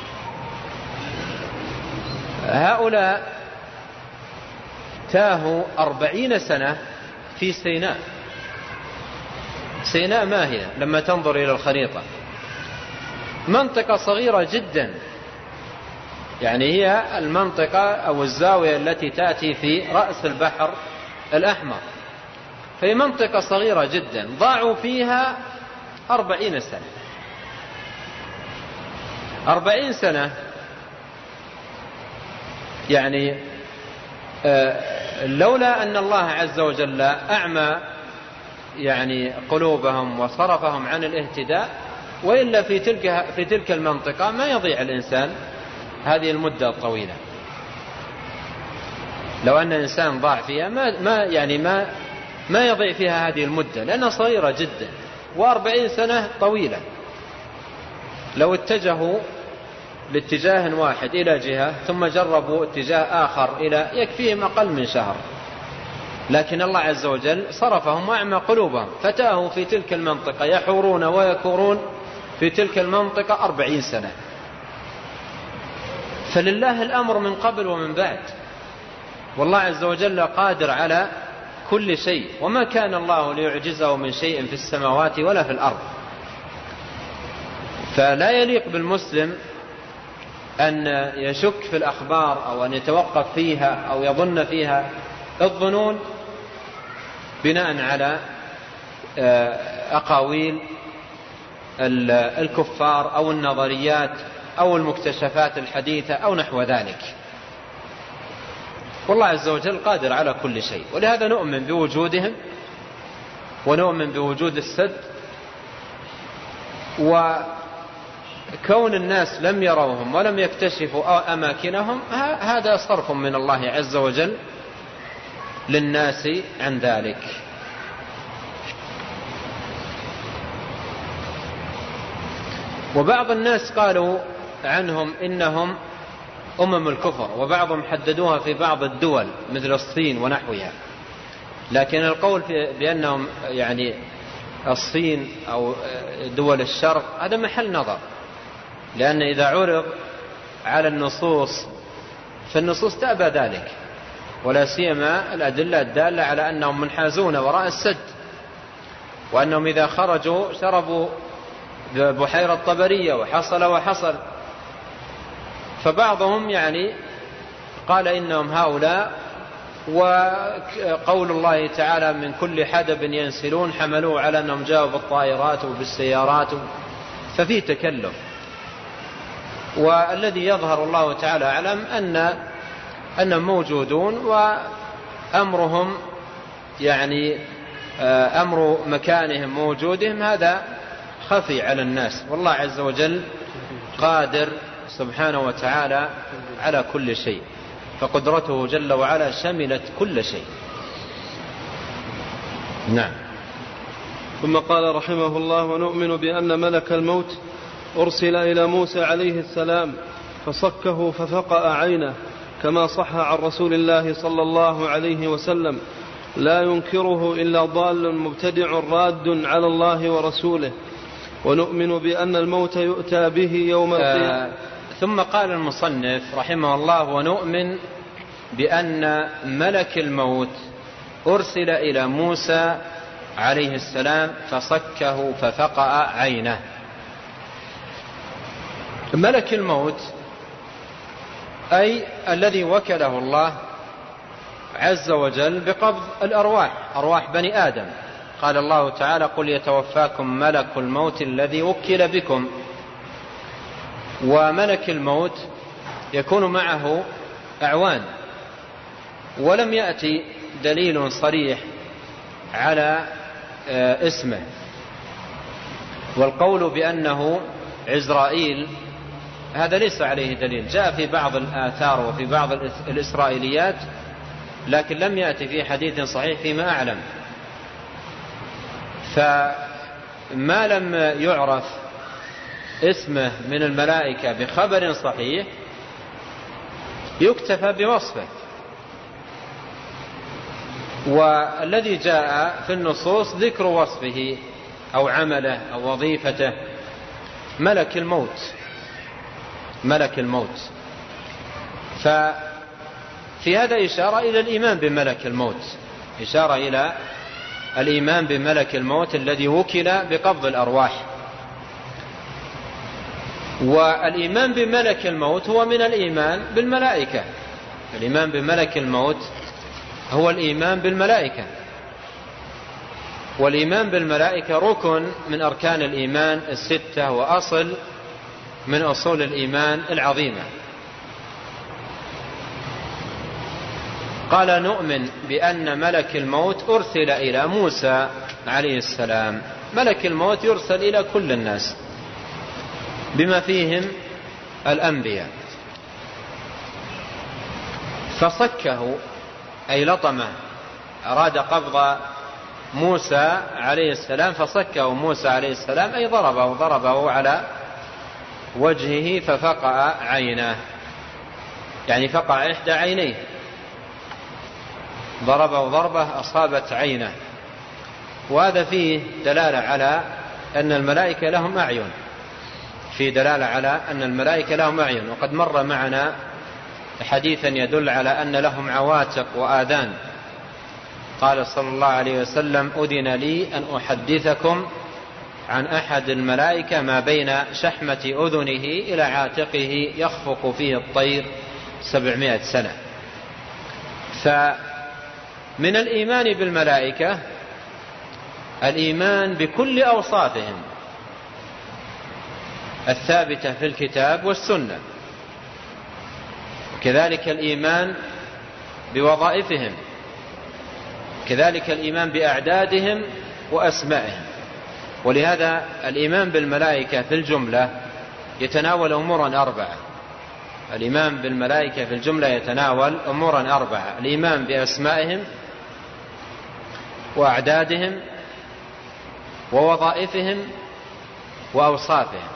هؤلاء تاهوا أربعين سنة في سيناء. سيناء ما هي لما تنظر إلى الخريطة؟ منطقة صغيرة جدا، يعني هي المنطقة أو الزاوية التي تأتي في رأس البحر الأحمر، فهي منطقة صغيرة جدا، ضاعوا فيها أربعين سنة. أربعين سنة يعني لولا أن الله عز وجل أعمى يعني قلوبهم وصرفهم عن الاهتداء، وإلا في تلك في تلك المنطقة ما يضيع الإنسان هذه المدة الطويلة. لو أن إنسان ضاع فيها ما ما يعني ما ما يضيع فيها هذه المدة، لأنها صغيرة جدا، وأربعين سنة طويلة. لو اتجهوا لاتجاه واحد إلى جهة ثم جربوا اتجاه آخر إلى يكفيهم أقل من شهر، لكن الله عز وجل صرفهم وأعمى قلوبهم فتاهوا في تلك المنطقة يحورون ويكورون في تلك المنطقة أربعين سنة. فلله الأمر من قبل ومن بعد، والله عز وجل قادر على كل شيء، وما كان الله ليعجزه من شيء في السماوات ولا في الأرض. فلا يليق بالمسلم أن يشك في الأخبار أو أن يتوقف فيها أو يظن فيها الظنون بناء على أقاويل الكفار أو النظريات أو المكتشفات الحديثة أو نحو ذلك. والله عز وجل قادر على كل شيء، ولهذا نؤمن بوجودهم ونؤمن بوجود السد. وكون الناس لم يروهم ولم يكتشفوا أماكنهم هذا صرف من الله عز وجل للناس عن ذلك. وبعض الناس قالوا عنهم إنهم أمم الكفر، وبعضهم حددوها في بعض الدول مثل الصين ونحوها، لكن القول بأنهم يعني الصين أو دول الشرق هذا محل نظر، لأن إذا عرض على النصوص فالنصوص تأبى ذلك، ولا سيما الأدلة الدالة على أنهم منحازون وراء السد، وأنهم إذا خرجوا شربوا بحيرة طبرية وحصل وحصل. فبعضهم يعني قال إنهم هؤلاء، وقول الله تعالى من كل حدب ينسلون حملوه على أنهم جاءوا بالطائرات وبالسيارات، ففي تكلف. والذي يظهر الله تعالى أعلم أن أنهم موجودون، وأمرهم يعني أمر مكانهم موجودهم هذا خفي على الناس، والله عز وجل قادر سبحانه وتعالى على كل شيء، فقدرته جل وعلا شملت كل شيء. نعم. ثم قال رحمه الله: ونؤمن بأن ملك الموت أرسل إلى موسى عليه السلام فصكه ففقأ عينه، كما صح عن رسول الله صلى الله عليه وسلم، لا ينكره إلا ضال مبتدع راد على الله ورسوله. ونؤمن بأن الموت يؤتى به يوم القيامة. آه ثم قال المصنف رحمه الله: ونؤمن بأن ملك الموت أرسل إلى موسى عليه السلام فصكه ففقأ عينه. ملك الموت أي الذي وكله الله عز وجل بقبض الأرواح، أرواح بني آدم. قال الله تعالى: قل يتوفاكم ملك الموت الذي وكل بكم. وملك الموت يكون معه أعوان، ولم يأتي دليل صريح على اسمه. والقول بأنه عزرائيل هذا ليس عليه دليل، جاء في بعض الآثار وفي بعض الإسرائيليات، لكن لم يأتي في حديث صحيح فيما أعلم. فما لم يعرف اسمه من الملائكة بخبر صحيح يكتفى بوصفه. والذي جاء في النصوص ذكر وصفه أو عمله أو وظيفته ملك الموت، ملك الموت. ففي هذا إشارة إلى الإيمان بملك الموت، إشارة إلى الإيمان بملك الموت الذي وكل بقبض الأرواح. والإيمان بملك الموت هو من الإيمان بالملائكة. الإيمان بملك الموت هو الإيمان بالملائكة، والإيمان بالملائكة ركن من أركان الإيمان الستة، وأصل من أصول الإيمان العظيمة. قال: نؤمن بأن ملك الموت أرسل إلى موسى عليه السلام. ملك الموت يرسل إلى كل الناس بما فيهم الأنبياء. فصكه أي لطمه، أراد قبض موسى عليه السلام، فصكه موسى عليه السلام أي ضربه ضربه على وجهه ففقع عينه، يعني فقع إحدى عينيه، ضربه ضربة أصابت عينه. وهذا فيه دلالة على أن الملائكة لهم أعين، فيه دلالة على أن الملائكة لهم أعين. وقد مر معنا حديثا يدل على أن لهم عواتق وآذان. قال صلى الله عليه وسلم: أذن لي أن أحدثكم عن أحد الملائكة ما بين شحمة أذنه إلى عاتقه يخفق فيه الطير سبعمائة سنة. فمن الإيمان بالملائكة الإيمان بكل أوصافهم الثابتة في الكتاب والسنة، كذلك الإيمان بوظائفهم، كذلك الإيمان بأعدادهم وأسمائهم. ولهذا الإيمان بالملائكة في الجملة يتناول أمورا أربعة. الإيمان بالملائكة في الجملة يتناول أمورا أربعة: الإيمان بأسمائهم وأعدادهم ووظائفهم وأوصافهم،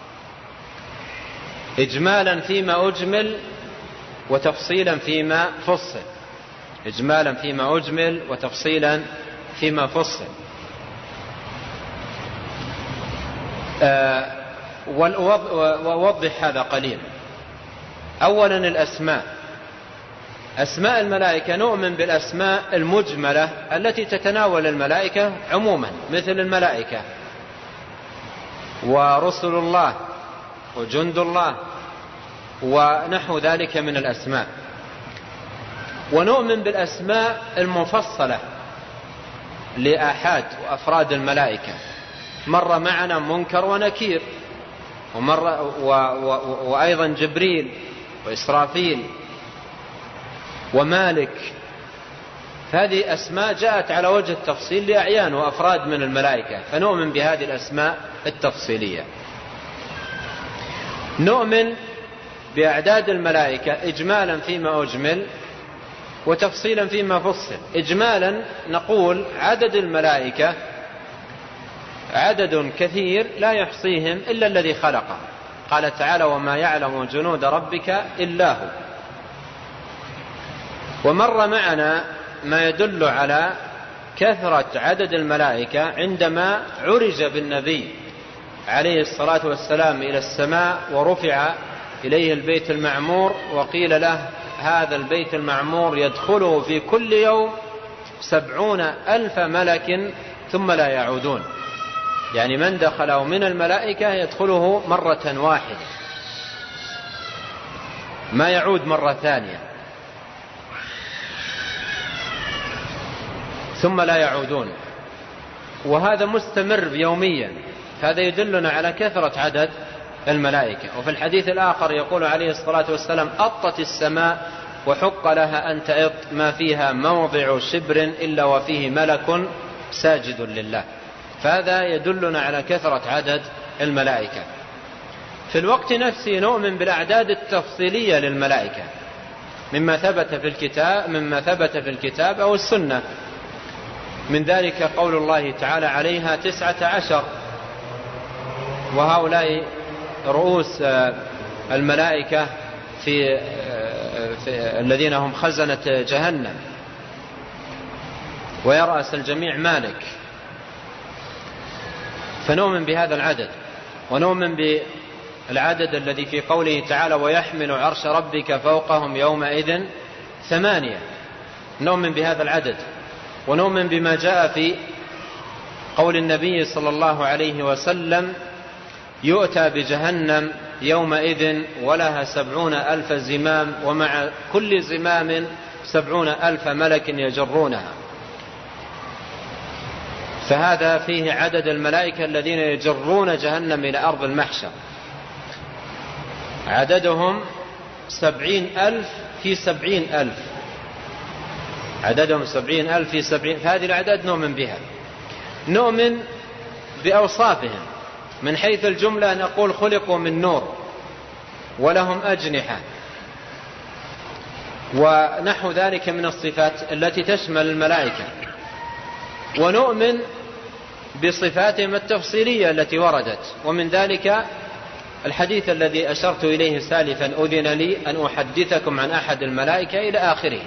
إجمالا فيما أجمل وتفصيلا فيما فصل، إجمالا فيما أجمل وتفصيلا فيما فصل. أه وأوضح هذا قليلا. أولا الأسماء. أسماء الملائكة نؤمن بالأسماء المجملة التي تتناول الملائكة عموما، مثل الملائكة ورسل الله وجند الله ونحو ذلك من الأسماء. ونؤمن بالأسماء المفصلة لآحاد وأفراد الملائكة، مر معنا منكر ونكير، ومر و و وأيضا جبريل وإسرافيل ومالك. هذه أسماء جاءت على وجه التفصيل لأعيان وأفراد من الملائكة، فنؤمن بهذه الأسماء التفصيلية. نؤمن بأعداد الملائكة إجمالا فيما أجمل وتفصيلا فيما فصل. إجمالا نقول عدد الملائكة عدد كثير لا يحصيهم إلا الذي خلقه. قال تعالى: وما يعلم جنود ربك إلا هو. ومر معنا ما يدل على كثرة عدد الملائكة عندما عرج بالنبي عليه الصلاة والسلام إلى السماء ورفع إليه البيت المعمور، وقيل له: هذا البيت المعمور يدخله في كل يوم سبعون ألف ملك ثم لا يعودون. يعني من دخله من الملائكة يدخله مرة واحدة، ما يعود مرة ثانية، ثم لا يعودون. وهذا مستمر يوميا. هذا يدلنا على كثرة عدد الملائكة. وفي الحديث الآخر يقول عليه الصلاة والسلام: أطت السماء وحق لها أن تأط، ما فيها موضع شبر إلا وفيه ملك ساجد لله. فهذا يدلنا على كثرة عدد الملائكة. في الوقت نفسه نؤمن بالأعداد التفصيلية للملائكة مما ثبت في الكتاب مما ثبت في الكتاب أو السنة. من ذلك قول الله تعالى: عليها تسعة عشر. وهؤلاء رؤوس الملائكة في, في الذين هم خزنة جهنم، ويرأس الجميع مالك. فنؤمن بهذا العدد. ونؤمن بالعدد الذي في قوله تعالى: ويحمل عرش ربك فوقهم يومئذ ثمانية. نؤمن بهذا العدد. ونؤمن بما جاء في قول النبي صلى الله عليه وسلم: يؤتى بجهنم يومئذ ولها سبعون ألف زمام، ومع كل زمام سبعون ألف ملك يجرونها. فهذا فيه عدد الملائكة الذين يجرون جهنم إلى أرض المحشر، عددهم سبعين ألف في سبعين ألف، عددهم سبعين ألف في سبعين. هذه الأعداد نؤمن بها. نؤمن بأوصافهم من حيث الجملة، نقول: خلقوا من نور ولهم أجنحة ونحو ذلك من الصفات التي تشمل الملائكة. ونؤمن بصفاتهم التفصيلية التي وردت، ومن ذلك الحديث الذي أشرت إليه سالفا أذن لي أن أحدثكم عن أحد الملائكة إلى آخره.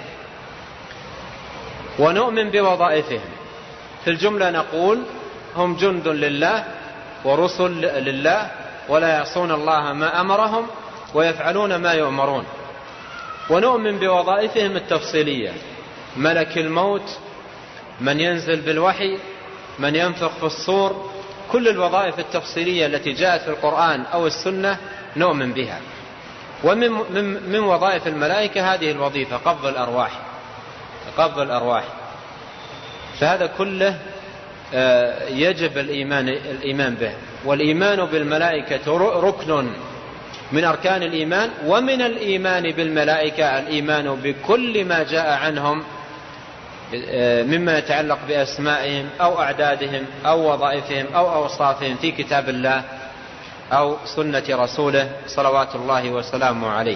ونؤمن بوظائفهم. في الجملة نقول هم جند لله ورسل لله ولا يعصون الله ما أمرهم ويفعلون ما يؤمرون. ونؤمن بوظائفهم التفصيلية: ملك الموت، من ينزل بالوحي، من ينفخ في الصور، كل الوظائف التفصيلية التي جاءت في القرآن أو السنة نؤمن بها. ومن من من وظائف الملائكة هذه الوظيفة، قبض الأرواح قبض الأرواح فهذا كله يجب الإيمان الإيمان به. والإيمان بالملائكة ركن من أركان الإيمان. ومن الإيمان بالملائكة الإيمان بكل ما جاء عنهم مما يتعلق بأسمائهم أو أعدادهم أو وظائفهم أو أوصافهم في كتاب الله أو سنة رسوله صلوات الله وسلامه عليه.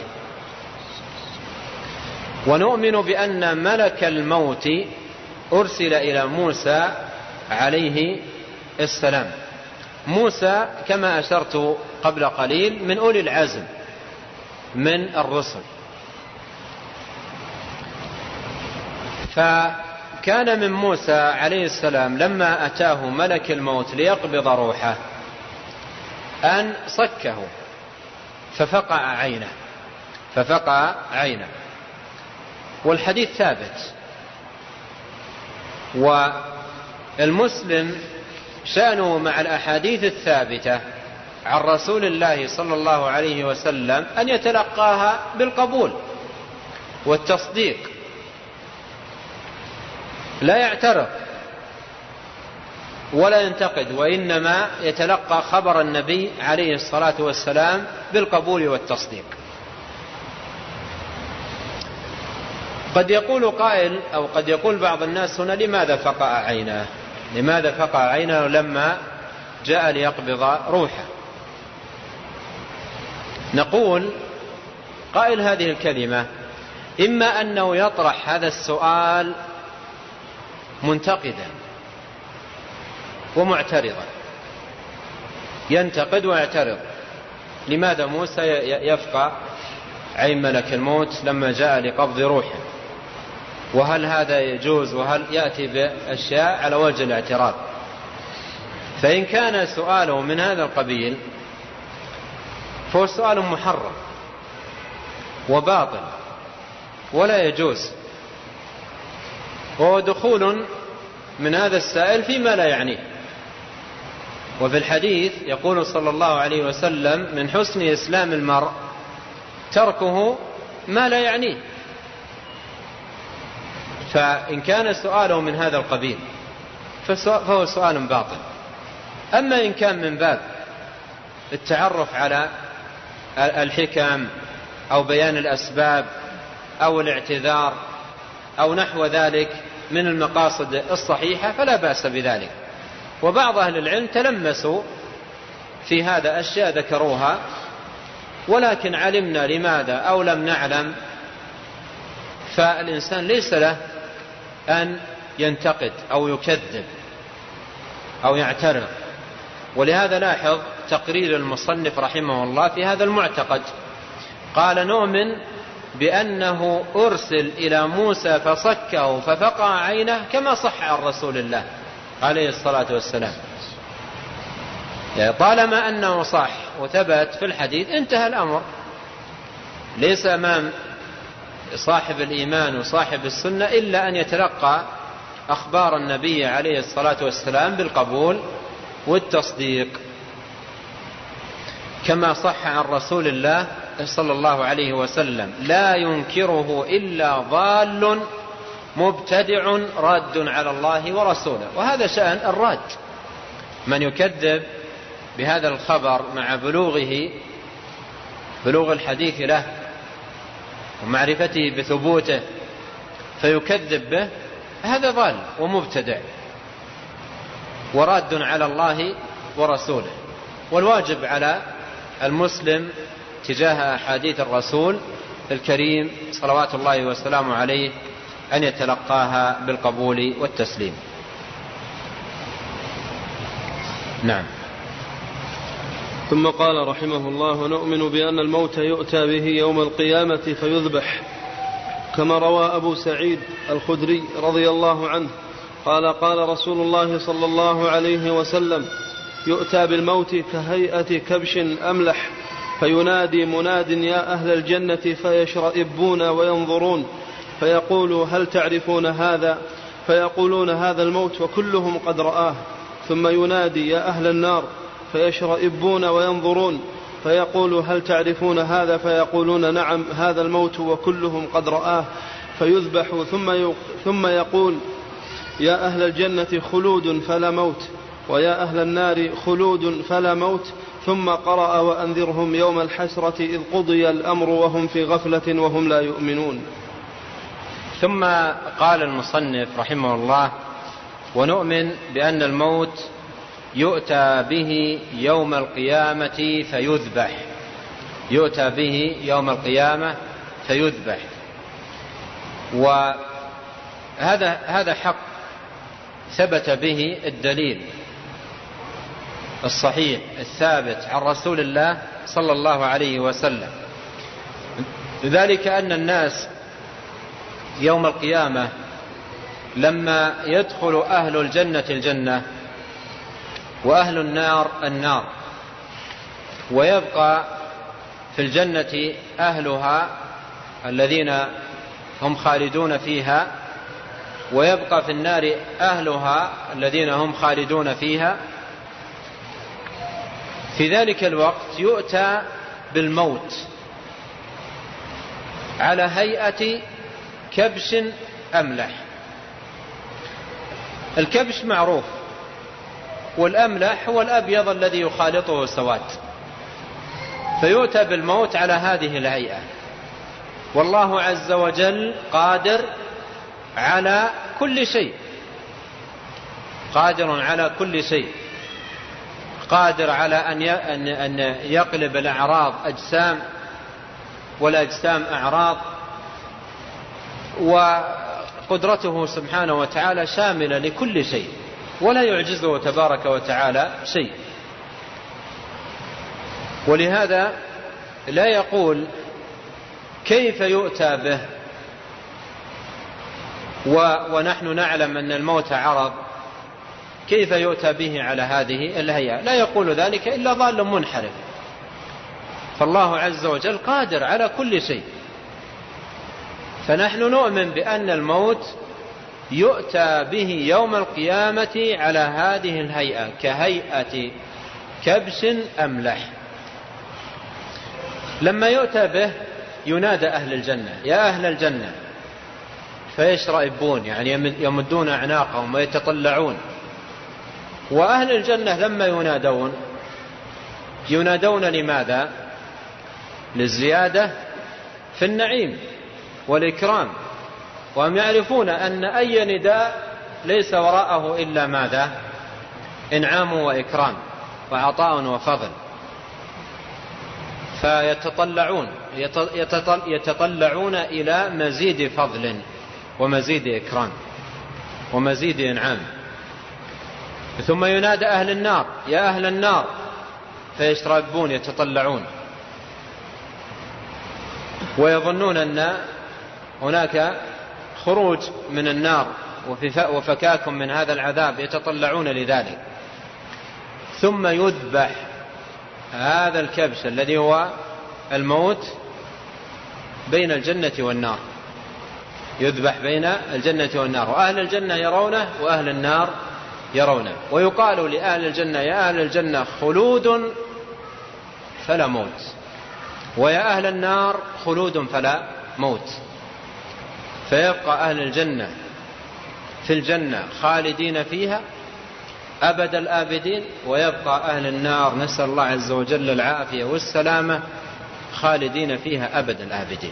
ونؤمن بأن ملك الموت أرسل إلى موسى عليه السلام. موسى كما أشرت قبل قليل من أولي العزم من الرسل، فكان من موسى عليه السلام لما أتاه ملك الموت ليقبض روحه أن صكه ففقع عينه ففقع عينه والحديث ثابت. والمسلم شأنه مع الأحاديث الثابتة عن رسول الله صلى الله عليه وسلم أن يتلقاها بالقبول والتصديق، لا يعترض ولا ينتقد، وإنما يتلقى خبر النبي عليه الصلاة والسلام بالقبول والتصديق. قد يقول قائل أو قد يقول بعض الناس هنا: لماذا فقع عينه لماذا فقع عينه لما جاء ليقبض روحه؟ نقول قائل هذه الكلمة إما أنه يطرح هذا السؤال منتقدا ومعترضا، ينتقد ويعترض: لماذا موسى يفقع عين ملك الموت لما جاء لقبض روحه؟ وهل هذا يجوز؟ وهل يأتي بأشياء على وجه الاعتراض؟ فإن كان سؤاله من هذا القبيل فهو سؤال محرم وباطل ولا يجوز، وهو دخول من هذا السائل فيما لا يعنيه. وفي الحديث يقول صلى الله عليه وسلم: من حسن إسلام المرء تركه ما لا يعنيه. فإن كان سؤاله من هذا القبيل فهو سؤال باطل. أما إن كان من باب التعرف على الحكم أو بيان الأسباب أو الاعتذار أو نحو ذلك من المقاصد الصحيحة فلا بأس بذلك. وبعض أهل العلم تلمسوا في هذا أشياء ذكروها، ولكن علمنا لماذا أو لم نعلم، فالإنسان ليس له أن ينتقد أو يكذب أو يعترض. ولهذا لاحظ تقرير المصنف رحمه الله في هذا المعتقد، قال: نؤمن بأنه أرسل إلى موسى فصكه ففقع عينه كما صح عن رسول الله عليه الصلاة والسلام. طالما أنه صح وثبت في الحديث انتهى الأمر. ليس أمام صاحب الإيمان وصاحب السنة إلا أن يتلقى أخبار النبي عليه الصلاة والسلام بالقبول والتصديق كما صح عن رسول الله صلى الله عليه وسلم، لا ينكره إلا ضال مبتدع راد على الله ورسوله. وهذا شأن الراد، من يكذب بهذا الخبر مع بلوغه بلوغ الحديث له ومعرفته بثبوته فيكذب به، هذا ضال ومبتدع وراد على الله ورسوله. والواجب على المسلم تجاه أحاديث الرسول الكريم صلوات الله وسلامه عليه أن يتلقاها بالقبول والتسليم. نعم. ثم قال رحمه الله: ونؤمن بأن الموت يؤتى به يوم القيامة فيذبح، كما روى أبو سعيد الخدري رضي الله عنه قال: قال رسول الله صلى الله عليه وسلم: يؤتى بالموت كهيئة كبش أملح، فينادي مناد: يا أهل الجنة، فيشرئبون وينظرون، فيقول: هل تعرفون هذا؟ فيقولون: هذا الموت، وكلهم قد رآه. ثم ينادي: يا أهل النار، فيشرئبون وينظرون، فيقول: هل تعرفون هذا؟ فيقولون: نعم، هذا الموت، وكلهم قد رآه. فيذبح، ثم يقول: يا أهل الجنة، خلود فلا موت، ويا أهل النار، خلود فلا موت. ثم قرأ: وأنذرهم يوم الحسرة إذ قضي الأمر وهم في غفلة وهم لا يؤمنون. ثم قال المصنف رحمه الله: ونؤمن بأن الموت يؤتى به يوم القيامة فيذبح. يؤتى به يوم القيامة فيذبح. وهذا هذا حق ثبت به الدليل الصحيح الثابت عن رسول الله صلى الله عليه وسلم. ذلك أن الناس يوم القيامة لما يدخل أهل الجنة الجنة وأهل النار النار، ويبقى في الجنة أهلها الذين هم خالدون فيها، ويبقى في النار أهلها الذين هم خالدون فيها، في ذلك الوقت يؤتى بالموت على هيئة كبش أملح. الكبش معروف، والأملح هو الأبيض الذي يخالطه السواد. فيؤتى بالموت على هذه الهيئة، والله عز وجل قادر على كل شيء، قادر على كل شيء، قادر على أن يقلب الأعراض أجسام والأجسام أعراض، وقدرته سبحانه وتعالى شاملة لكل شيء، ولا يعجزه تبارك وتعالى شيء. ولهذا لا يقول كيف يؤتى به ونحن نعلم أن الموت عرض، كيف يؤتى به على هذه الهيئة؟ لا يقول ذلك إلا ضال منحرف. فالله عز وجل قادر على كل شيء. فنحن نؤمن بأن الموت يؤتى به يوم القيامة على هذه الهيئة كهيئة كبش أملح. لما يؤتى به ينادى أهل الجنة: يا أهل الجنة، فيشرئبون، يعني يمدون أعناقهم ويتطلعون. وأهل الجنة لما ينادون ينادون لماذا؟ للزيادة في النعيم والإكرام، وهم يعرفون أن أي نداء ليس وراءه إلا ماذا؟ إنعام وإكرام وعطاء وفضل. فيتطلعون يتطلعون إلى مزيد فضل ومزيد إكرام ومزيد إنعام. ثم ينادى أهل النار: يا أهل النار، فيشربون يتطلعون، ويظنون أن هناك خروج من النار وفكاك من هذا العذاب، يتطلعون لذلك. ثم يذبح هذا الكبش الذي هو الموت بين الجنة والنار، يذبح بين الجنة والنار، وأهل الجنة يرونه وأهل النار يرونه. ويقال لأهل الجنة: يا أهل الجنة، خلود فلا موت، ويا أهل النار، خلود فلا موت. فيبقى أهل الجنة في الجنة خالدين فيها أبد الآبدين، ويبقى أهل النار، نسأل الله عز وجل العافية والسلامة، خالدين فيها أبد الآبدين.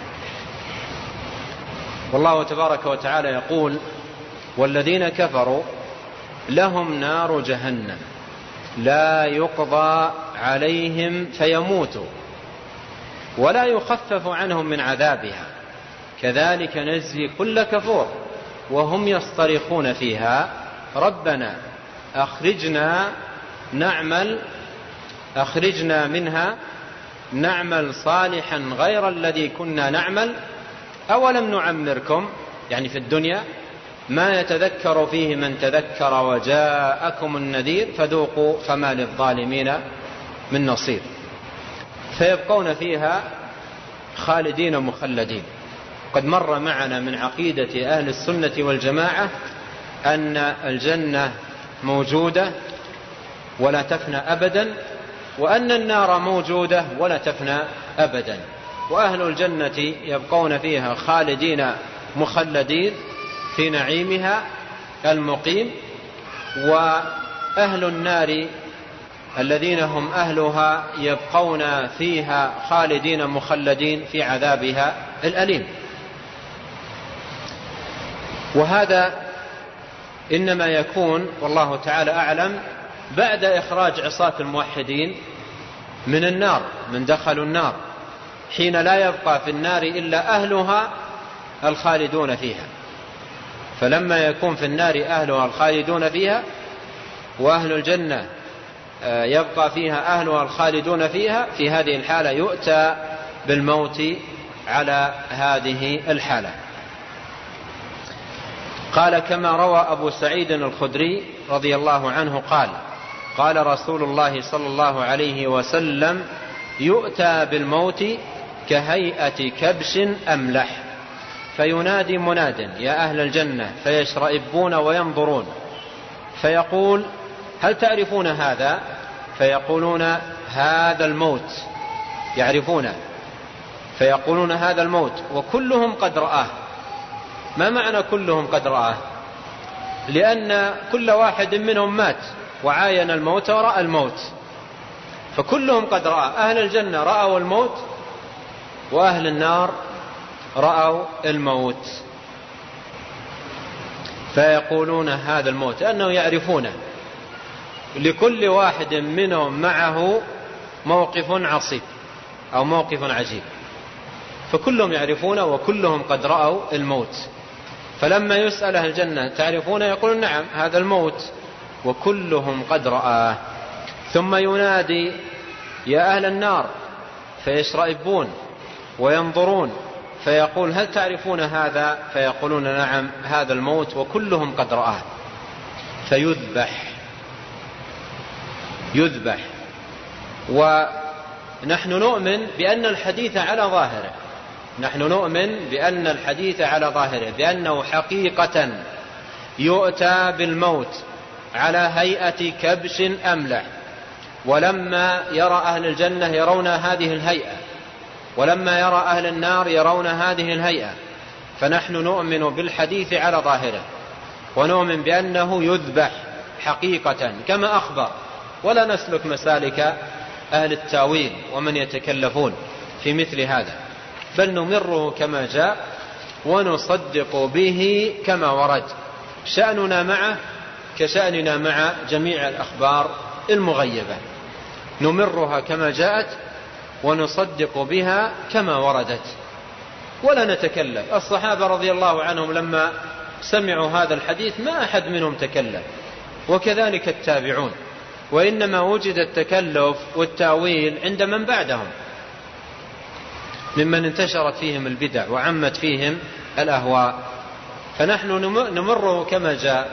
والله تبارك وتعالى يقول: والذين كفروا لهم نار جهنم لا يقضى عليهم فيموتوا ولا يخفف عنهم من عذابها كذلك نجزي كل كفور وهم يصطرخون فيها: ربنا أخرجنا نعمل أخرجنا منها نعمل صالحا غير الذي كنا نعمل أولم نعمركم، يعني في الدنيا، ما يتذكر فيه من تذكر وجاءكم النذير فذوقوا فما للظالمين من نصير. فيبقون فيها خالدين مخلدين. قد مر معنا من عقيدة أهل السنة والجماعة أن الجنة موجودة ولا تفنى أبدا، وأن النار موجودة ولا تفنى أبدا، وأهل الجنة يبقون فيها خالدين مخلدين في نعيمها المقيم، وأهل النار الذين هم أهلها يبقون فيها خالدين مخلدين في عذابها الأليم. وهذا إنما يكون والله تعالى أعلم بعد إخراج عصاة الموحدين من النار، من دخلوا النار، حين لا يبقى في النار إلا أهلها الخالدون فيها. فلما يكون في النار أهلها الخالدون فيها وأهل الجنة يبقى فيها أهلها الخالدون فيها، في هذه الحالة يؤتى بالموت على هذه الحالة. قال كما روى أبو سعيد الخدري رضي الله عنه قال قال رسول الله صلى الله عليه وسلم: يؤتى بالموت كهيئة كبش أملح، فينادي مناد: يا أهل الجنة، فيشرئبون وينظرون، فيقول: هل تعرفون هذا؟ فيقولون: هذا الموت. يعرفونه، فيقولون: هذا الموت، وكلهم قد رآه. ما معنى كلهم قد رآه؟ لأن كل واحد منهم مات وعاين الموت ورأى الموت، فكلهم قد رأى. أهل الجنة رأوا الموت وأهل النار رأوا الموت، فيقولون: هذا الموت، لأنه يعرفونه. لكل واحد منهم معه موقف عصيب أو موقف عجيب، فكلهم يعرفونه وكلهم قد رأوا الموت. فلما يسأل أهل الجنة: تعرفون؟ يقولون: نعم، هذا الموت، وكلهم قد رآه. ثم ينادي: يا أهل النار، فيشرئبون وينظرون، فيقول: هل تعرفون هذا؟ فيقولون: نعم، هذا الموت، وكلهم قد رآه. فيذبح يذبح ونحن نؤمن بأن الحديث على ظاهره نحن نؤمن بأن الحديث على ظاهره بأنه حقيقة يؤتى بالموت على هيئة كبش أملح. ولما يرى أهل الجنة يرون هذه الهيئة، ولما يرى أهل النار يرون هذه الهيئة، فنحن نؤمن بالحديث على ظاهره، ونؤمن بأنه يذبح حقيقة كما أخبر، ولا نسلك مسالك أهل التاويل ومن يتكلفون في مثل هذا، بل نمره كما جاء ونصدق به كما ورد. شأننا معه كشأننا مع جميع الأخبار المغيبة، نمرها كما جاءت ونصدق بها كما وردت ولا نتكلف. الصحابة رضي الله عنهم لما سمعوا هذا الحديث ما أحد منهم تكلف، وكذلك التابعون، وإنما وجد التكلف والتاويل عند من بعدهم ممن انتشرت فيهم البدع وعمت فيهم الأهواء. فنحن نمره كما جاء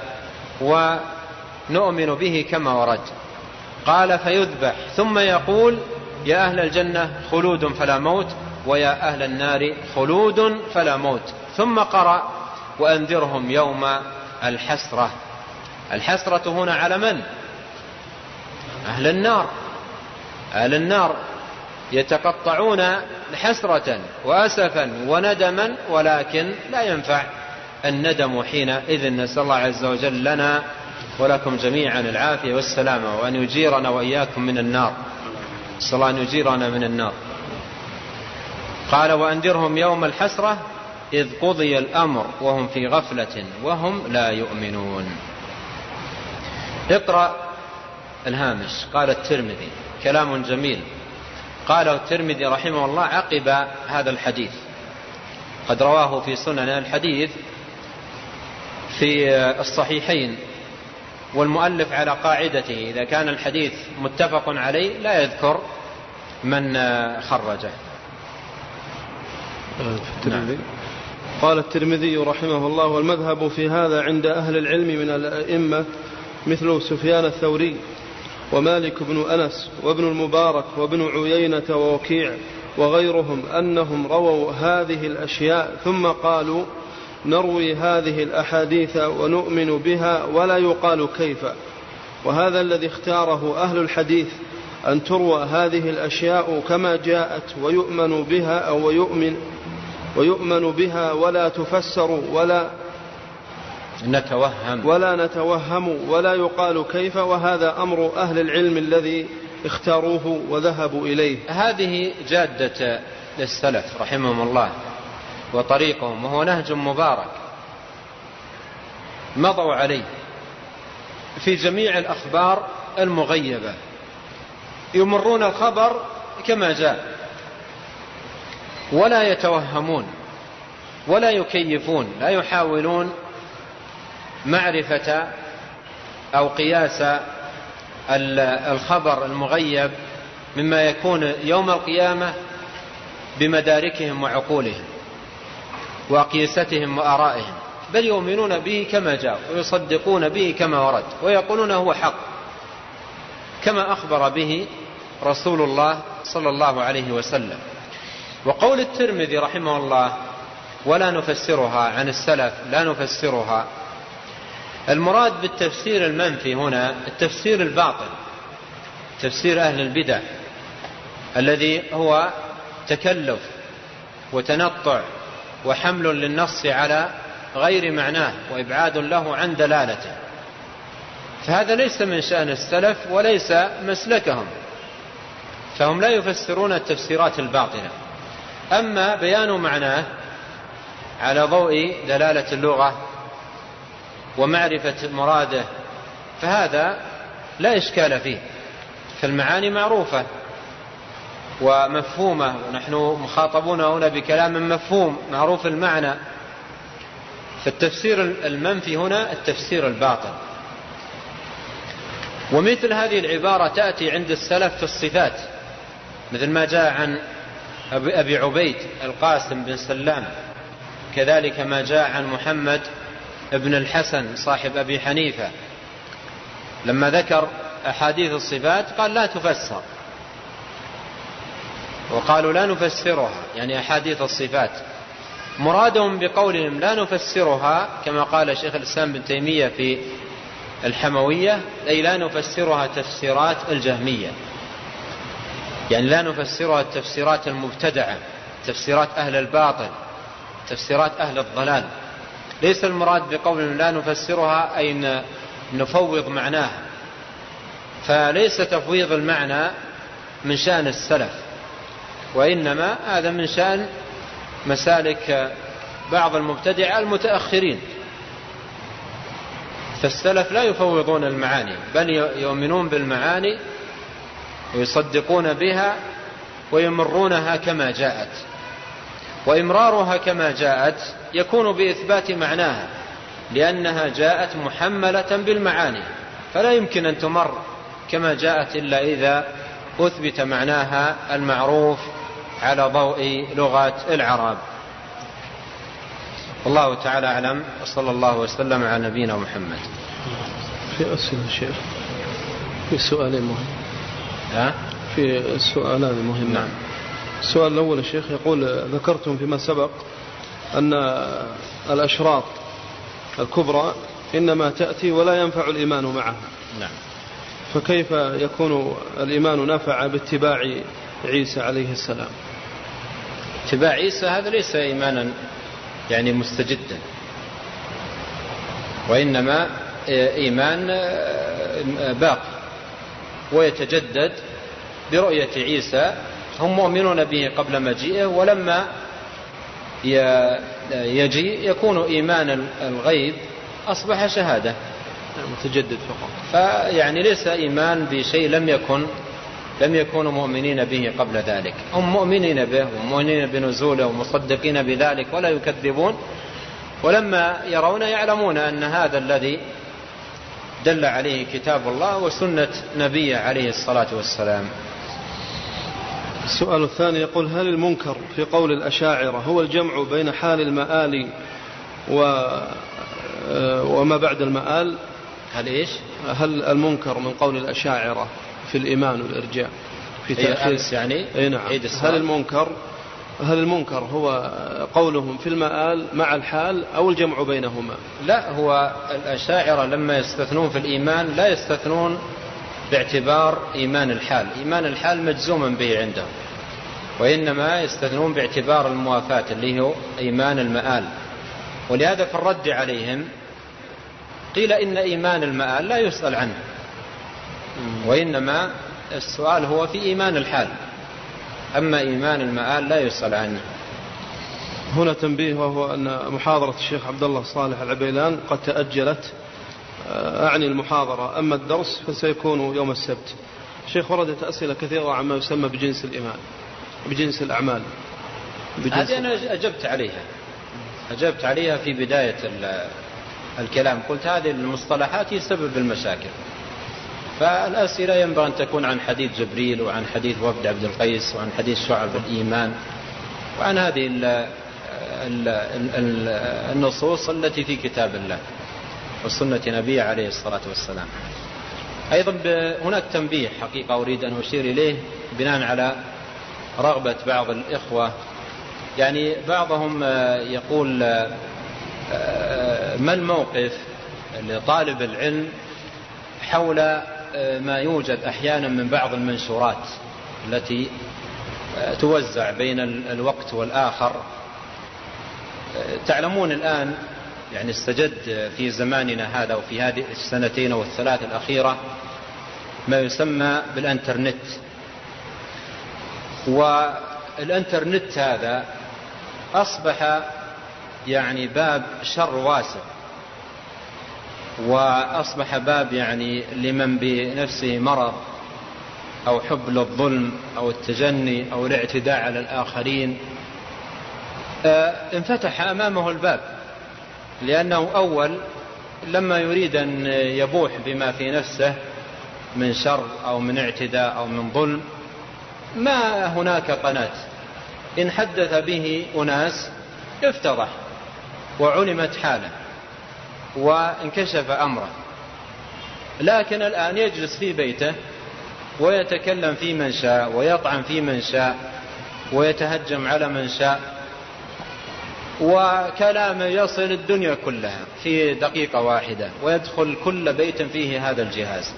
ونؤمن به كما ورد. قال: فيذبح ثم يقول: يا أهل الجنة خلود فلا موت، ويا أهل النار خلود فلا موت. ثم قرأ: وأنذرهم يوم الحسرة. الحسرة هنا على من؟ أهل النار. أهل النار يتقطعون حسرة وأسفا وندما، ولكن لا ينفع الندم حينئذ. نسأل الله عز وجل لنا ولكم جميعا العافية والسلامة، وأن يجيرنا وإياكم من النار. نسأل الله أن يجيرنا من النار. قال: وأنذرهم يوم الحسرة إذ قضي الأمر وهم في غفلة وهم لا يؤمنون. اقرأ الهامش. قال الترمذي كلام جميل، قاله الترمذي رحمه الله عقب هذا الحديث، قد رواه في سنن الحديث في الصحيحين والمؤلف على قاعدته إذا كان الحديث متفق عليه لا يذكر من خرجه. نعم. قال الترمذي رحمه الله: والمذهب في هذا عند أهل العلم من الأئمة مثل سفيان الثوري ومالك بن أنس وابن المبارك وابن عيينة ووكيع وغيرهم أنهم رووا هذه الأشياء ثم قالوا: نروي هذه الأحاديث ونؤمن بها ولا يقال كيف. وهذا الذي اختاره أهل الحديث، أن تروى هذه الأشياء كما جاءت ويؤمن بها أو ويؤمن ويؤمن بها ولا تفسر ولا نتوهم ولا نتوهم ولا يقال كيف. وهذا أمر أهل العلم الذي اختاروه وذهبوا إليه. هذه جادة للسلف رحمهم الله وطريقهم، وهو نهج مبارك مضوا عليه في جميع الأخبار المغيبة، يمرون الخبر كما جاء ولا يتوهمون ولا يكيفون، لا يحاولون معرفة أو قياس الخبر المغيب مما يكون يوم القيامة بمداركهم وعقولهم وأقيستهم وآرائهم، بل يؤمنون به كما جاء ويصدقون به كما ورد ويقولون هو حق كما أخبر به رسول الله صلى الله عليه وسلم. وقول الترمذي رحمه الله: ولا نفسرها، عن السلف لا نفسرها، المراد بالتفسير المنفي هنا التفسير الباطل، تفسير أهل البدع الذي هو تكلف وتنطع وحمل للنص على غير معناه وإبعاد له عن دلالته، فهذا ليس من شأن السلف وليس مسلكهم، فهم لا يفسرون التفسيرات الباطلة. أما بيان معناه على ضوء دلالة اللغة ومعرفة مراده فهذا لا إشكال فيه، فالمعاني معروفة ومفهومة، ونحن مخاطبون هنا بكلام مفهوم معروف المعنى. فالتفسير المنفي هنا التفسير الباطل. ومثل هذه العبارة تأتي عند السلف في الصفات، مثل ما جاء عن أبي عبيد القاسم بن سلام، كذلك ما جاء عن محمد ابن الحسن صاحب أبي حنيفة، لما ذكر أحاديث الصفات قال لا تفسر، وقالوا لا نفسرها يعني أحاديث الصفات. مرادهم بقولهم لا نفسرها كما قال شيخ الإسلام بن تيمية في الحموية، أي لا نفسرها تفسيرات الجهمية، يعني لا نفسرها التفسيرات المبتدعة، تفسيرات أهل الباطل، تفسيرات أهل الضلال. ليس المراد بقولهم لا نفسرها أي نفوض معناها، فليس تفويض المعنى من شأن السلف، وإنما هذا من شأن مسالك بعض المبتدعة المتأخرين. فالسلف لا يفوضون المعاني، بل يؤمنون بالمعاني ويصدقون بها ويمرونها كما جاءت، وإمرارها كما جاءت يكون بإثبات معناها، لأنها جاءت محملة بالمعاني، فلا يمكن أن تمر كما جاءت إلا إذا أثبت معناها المعروف على ضوء لغة العرب. الله تعالى أعلم، وصلى الله وسلم على نبينا محمد. في أسئلة شيخ، في سؤالين مهم ها؟ في سؤالان مهمة. نعم. السؤال الأول يا شيخ يقول: ذكرتم فيما سبق أن الأشراط الكبرى إنما تأتي ولا ينفع الإيمان معها. نعم. فكيف يكون الإيمان نفع باتباع عيسى عليه السلام؟ اتباع عيسى هذا ليس إيمانا يعني مستجدا، وإنما إيمان باقي ويتجدد برؤية عيسى. هم مؤمنون به قبل مجيئه، ولما يجي يكون إيمان الغيب أصبح شهادة متجدد فقط. فيعني ليس إيمان بشيء لم يكن لم يكونوا مؤمنين به قبل ذلك. هم مؤمنين به ومؤمنين بنزوله ومصدقين بذلك ولا يكذبون، ولما يرون يعلمون أن هذا الذي دل عليه كتاب الله وسنة نبيه عليه الصلاة والسلام. السؤال الثاني يقول: هل المنكر في قول الأشاعرة هو الجمع بين حال المآل و... وما بعد المآل؟ هل إيش؟ هل المنكر من قول الأشاعرة في الإيمان والإرجاء في تأخير يعني؟ أي نعم. هل المنكر هل المنكر هو قولهم في المآل مع الحال أو الجمع بينهما؟ لا، هو الأشاعرة لما يستثنون في الإيمان لا يستثنون باعتبار إيمان الحال، إيمان الحال مجزوما به عندهم، وإنما يستثنون باعتبار الموافاة اللي هو إيمان المآل. ولهذا في الرد عليهم قيل إن إيمان المآل لا يسأل عنه، وإنما السؤال هو في إيمان الحال، أما إيمان المآل لا يسأل عنه. هنا تنبيه، وهو أن محاضرة الشيخ عبد الله صالح العبيلان قد تأجلت، أعني المحاضرة، أما الدرس فسيكون يوم السبت. الشيخ وردت أسئلة كثيرة عما يسمى بجنس الإيمان، بجنس الأعمال. هذه أنا أجبت عليها أجبت عليها في بداية الكلام، قلت هذه المصطلحات هي سبب المشاكل. فالأسئلة ينبغي أن تكون عن حديث جبريل وعن حديث وفد عبد القيس وعن حديث شعب الإيمان وعن هذه النصوص التي في كتاب الله وسنة نبيه عليه الصلاة والسلام. أيضا هناك تنبيه حقيقة أريد أن أشير إليه بناء على رغبة بعض الإخوة، يعني بعضهم يقول ما الموقف لطالب العلم حول ما يوجد أحيانا من بعض المنشورات التي توزع بين الوقت والآخر. تعلمون الآن يعني استجد في زماننا هذا وفي هذه السنتين أو الثلاث الأخيرة ما يسمى بالإنترنت، والإنترنت هذا أصبح يعني باب شر واسع، وأصبح باب يعني لمن بنفسه مرض أو حب للظلم أو التجني أو الاعتداء على الآخرين، انفتح أمامه الباب، لأنه أول لما يريد أن يبوح بما في نفسه من شر أو من اعتداء أو من ظلم ما هناك قناة، إن حدث به أناس افتضح وعلمت حاله وانكشف أمره. لكن الآن يجلس في بيته ويتكلم في من شاء ويطعن في من شاء ويتهجم على من شاء، وكلامه يصل الدنيا كلها في دقيقة واحدة ويدخل كل بيت فيه هذا الجهاز.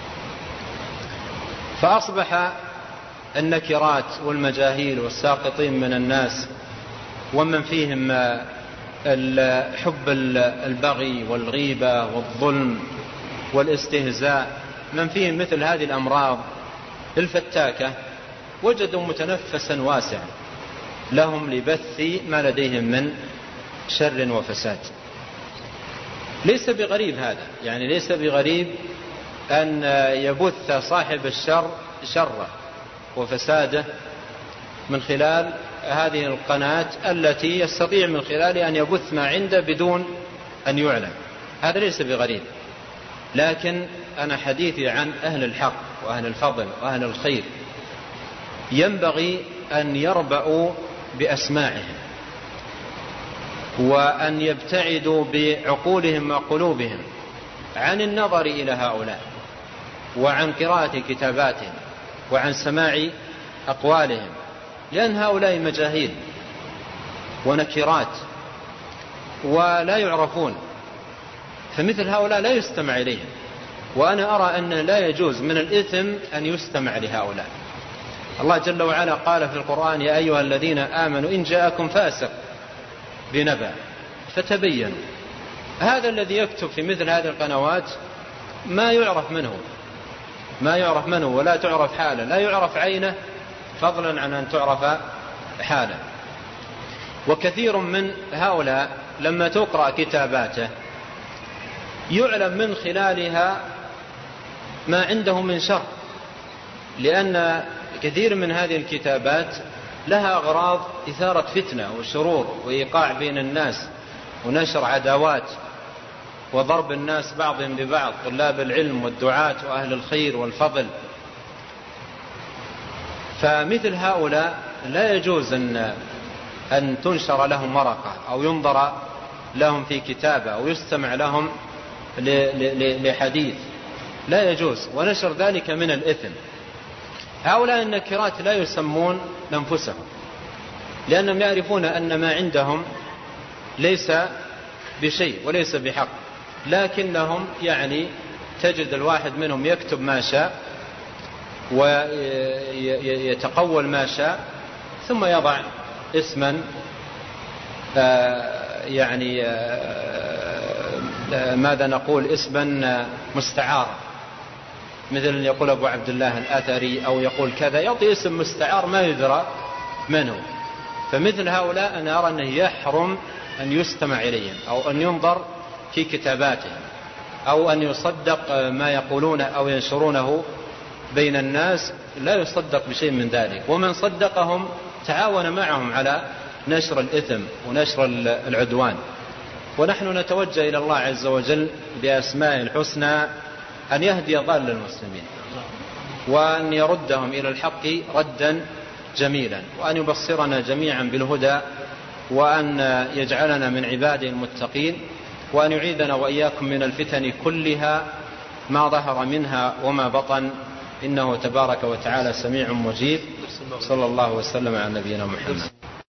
فأصبح النكرات والمجاهيل والساقطين من الناس ومن فيهم حب البغي والغيبة والظلم والاستهزاء، من فيهم مثل هذه الأمراض الفتاكة، وجدوا متنفسا واسعا لهم لبث ما لديهم من شر وفساد. ليس بغريب هذا، يعني ليس بغريب أن يبث صاحب الشر شره وفساده من خلال هذه القناة التي يستطيع من خلالها أن يبث ما عنده بدون أن يعلم. هذا ليس بغريب، لكن أنا حديثي عن أهل الحق وأهل الفضل وأهل الخير، ينبغي أن يربأوا بأسماعهم وأن يبتعدوا بعقولهم وقلوبهم عن النظر إلى هؤلاء وعن قراءة كتاباتهم وعن سماع أقوالهم، لأن هؤلاء مجاهيل ونكرات ولا يعرفون، فمثل هؤلاء لا يستمع إليهم. وأنا أرى أن لا يجوز من الإثم أن يستمع لهؤلاء. الله جل وعلا قال في القرآن: يا أيها الذين آمنوا إن جاءكم فاسق بنبأ فتبينوا. هذا الذي يكتب في مثل هذه القنوات ما يعرف منه ما يعرف منه ولا تعرف حاله، لا يعرف عينه فضلا عن أن تعرف حاله. وكثير من هؤلاء لما تقرأ كتاباته يعلم من خلالها ما عنده من شر، لأن كثير من هذه الكتابات لها أغراض إثارة فتنة وشرور وإيقاع بين الناس ونشر عداوات وضرب الناس بعضهم ببعض، طلاب العلم والدعاة وأهل الخير والفضل. فمثل هؤلاء لا يجوز أن, أن تنشر لهم ورقة أو ينظر لهم في كتابة أو يستمع لهم لحديث، لا يجوز، ونشر ذلك من الإثم. هؤلاء النكرات لا يسمون أنفسهم، لأنهم يعرفون أن ما عندهم ليس بشيء وليس بحق، لكنهم يعني تجد الواحد منهم يكتب ما شاء ويتقول ما شاء ثم يضع اسما يعني ماذا نقول اسما مستعارا، مثل يقول أبو عبد الله الأثري أو يقول كذا، يعطي اسم مستعار ما يدرى منه. فمثل هؤلاء أنا أرى أنه يحرم أن يستمع إليهم أو أن ينظر في كتاباتهم أو أن يصدق ما يقولون أو ينشرونه بين الناس، لا يصدق بشيء من ذلك. ومن صدقهم تعاون معهم على نشر الإثم ونشر العدوان. ونحن نتوجه إلى الله عز وجل بأسماء الحسنى أن يهدي ضال المسلمين وأن يردهم إلى الحق ردا جميلا، وأن يبصرنا جميعا بالهدى، وأن يجعلنا من عباده المتقين، وأن يعيذنا وإياكم من الفتن كلها ما ظهر منها وما بطن، إنه تبارك وتعالى سميع مجيب. صلى الله وسلم على نبينا محمد.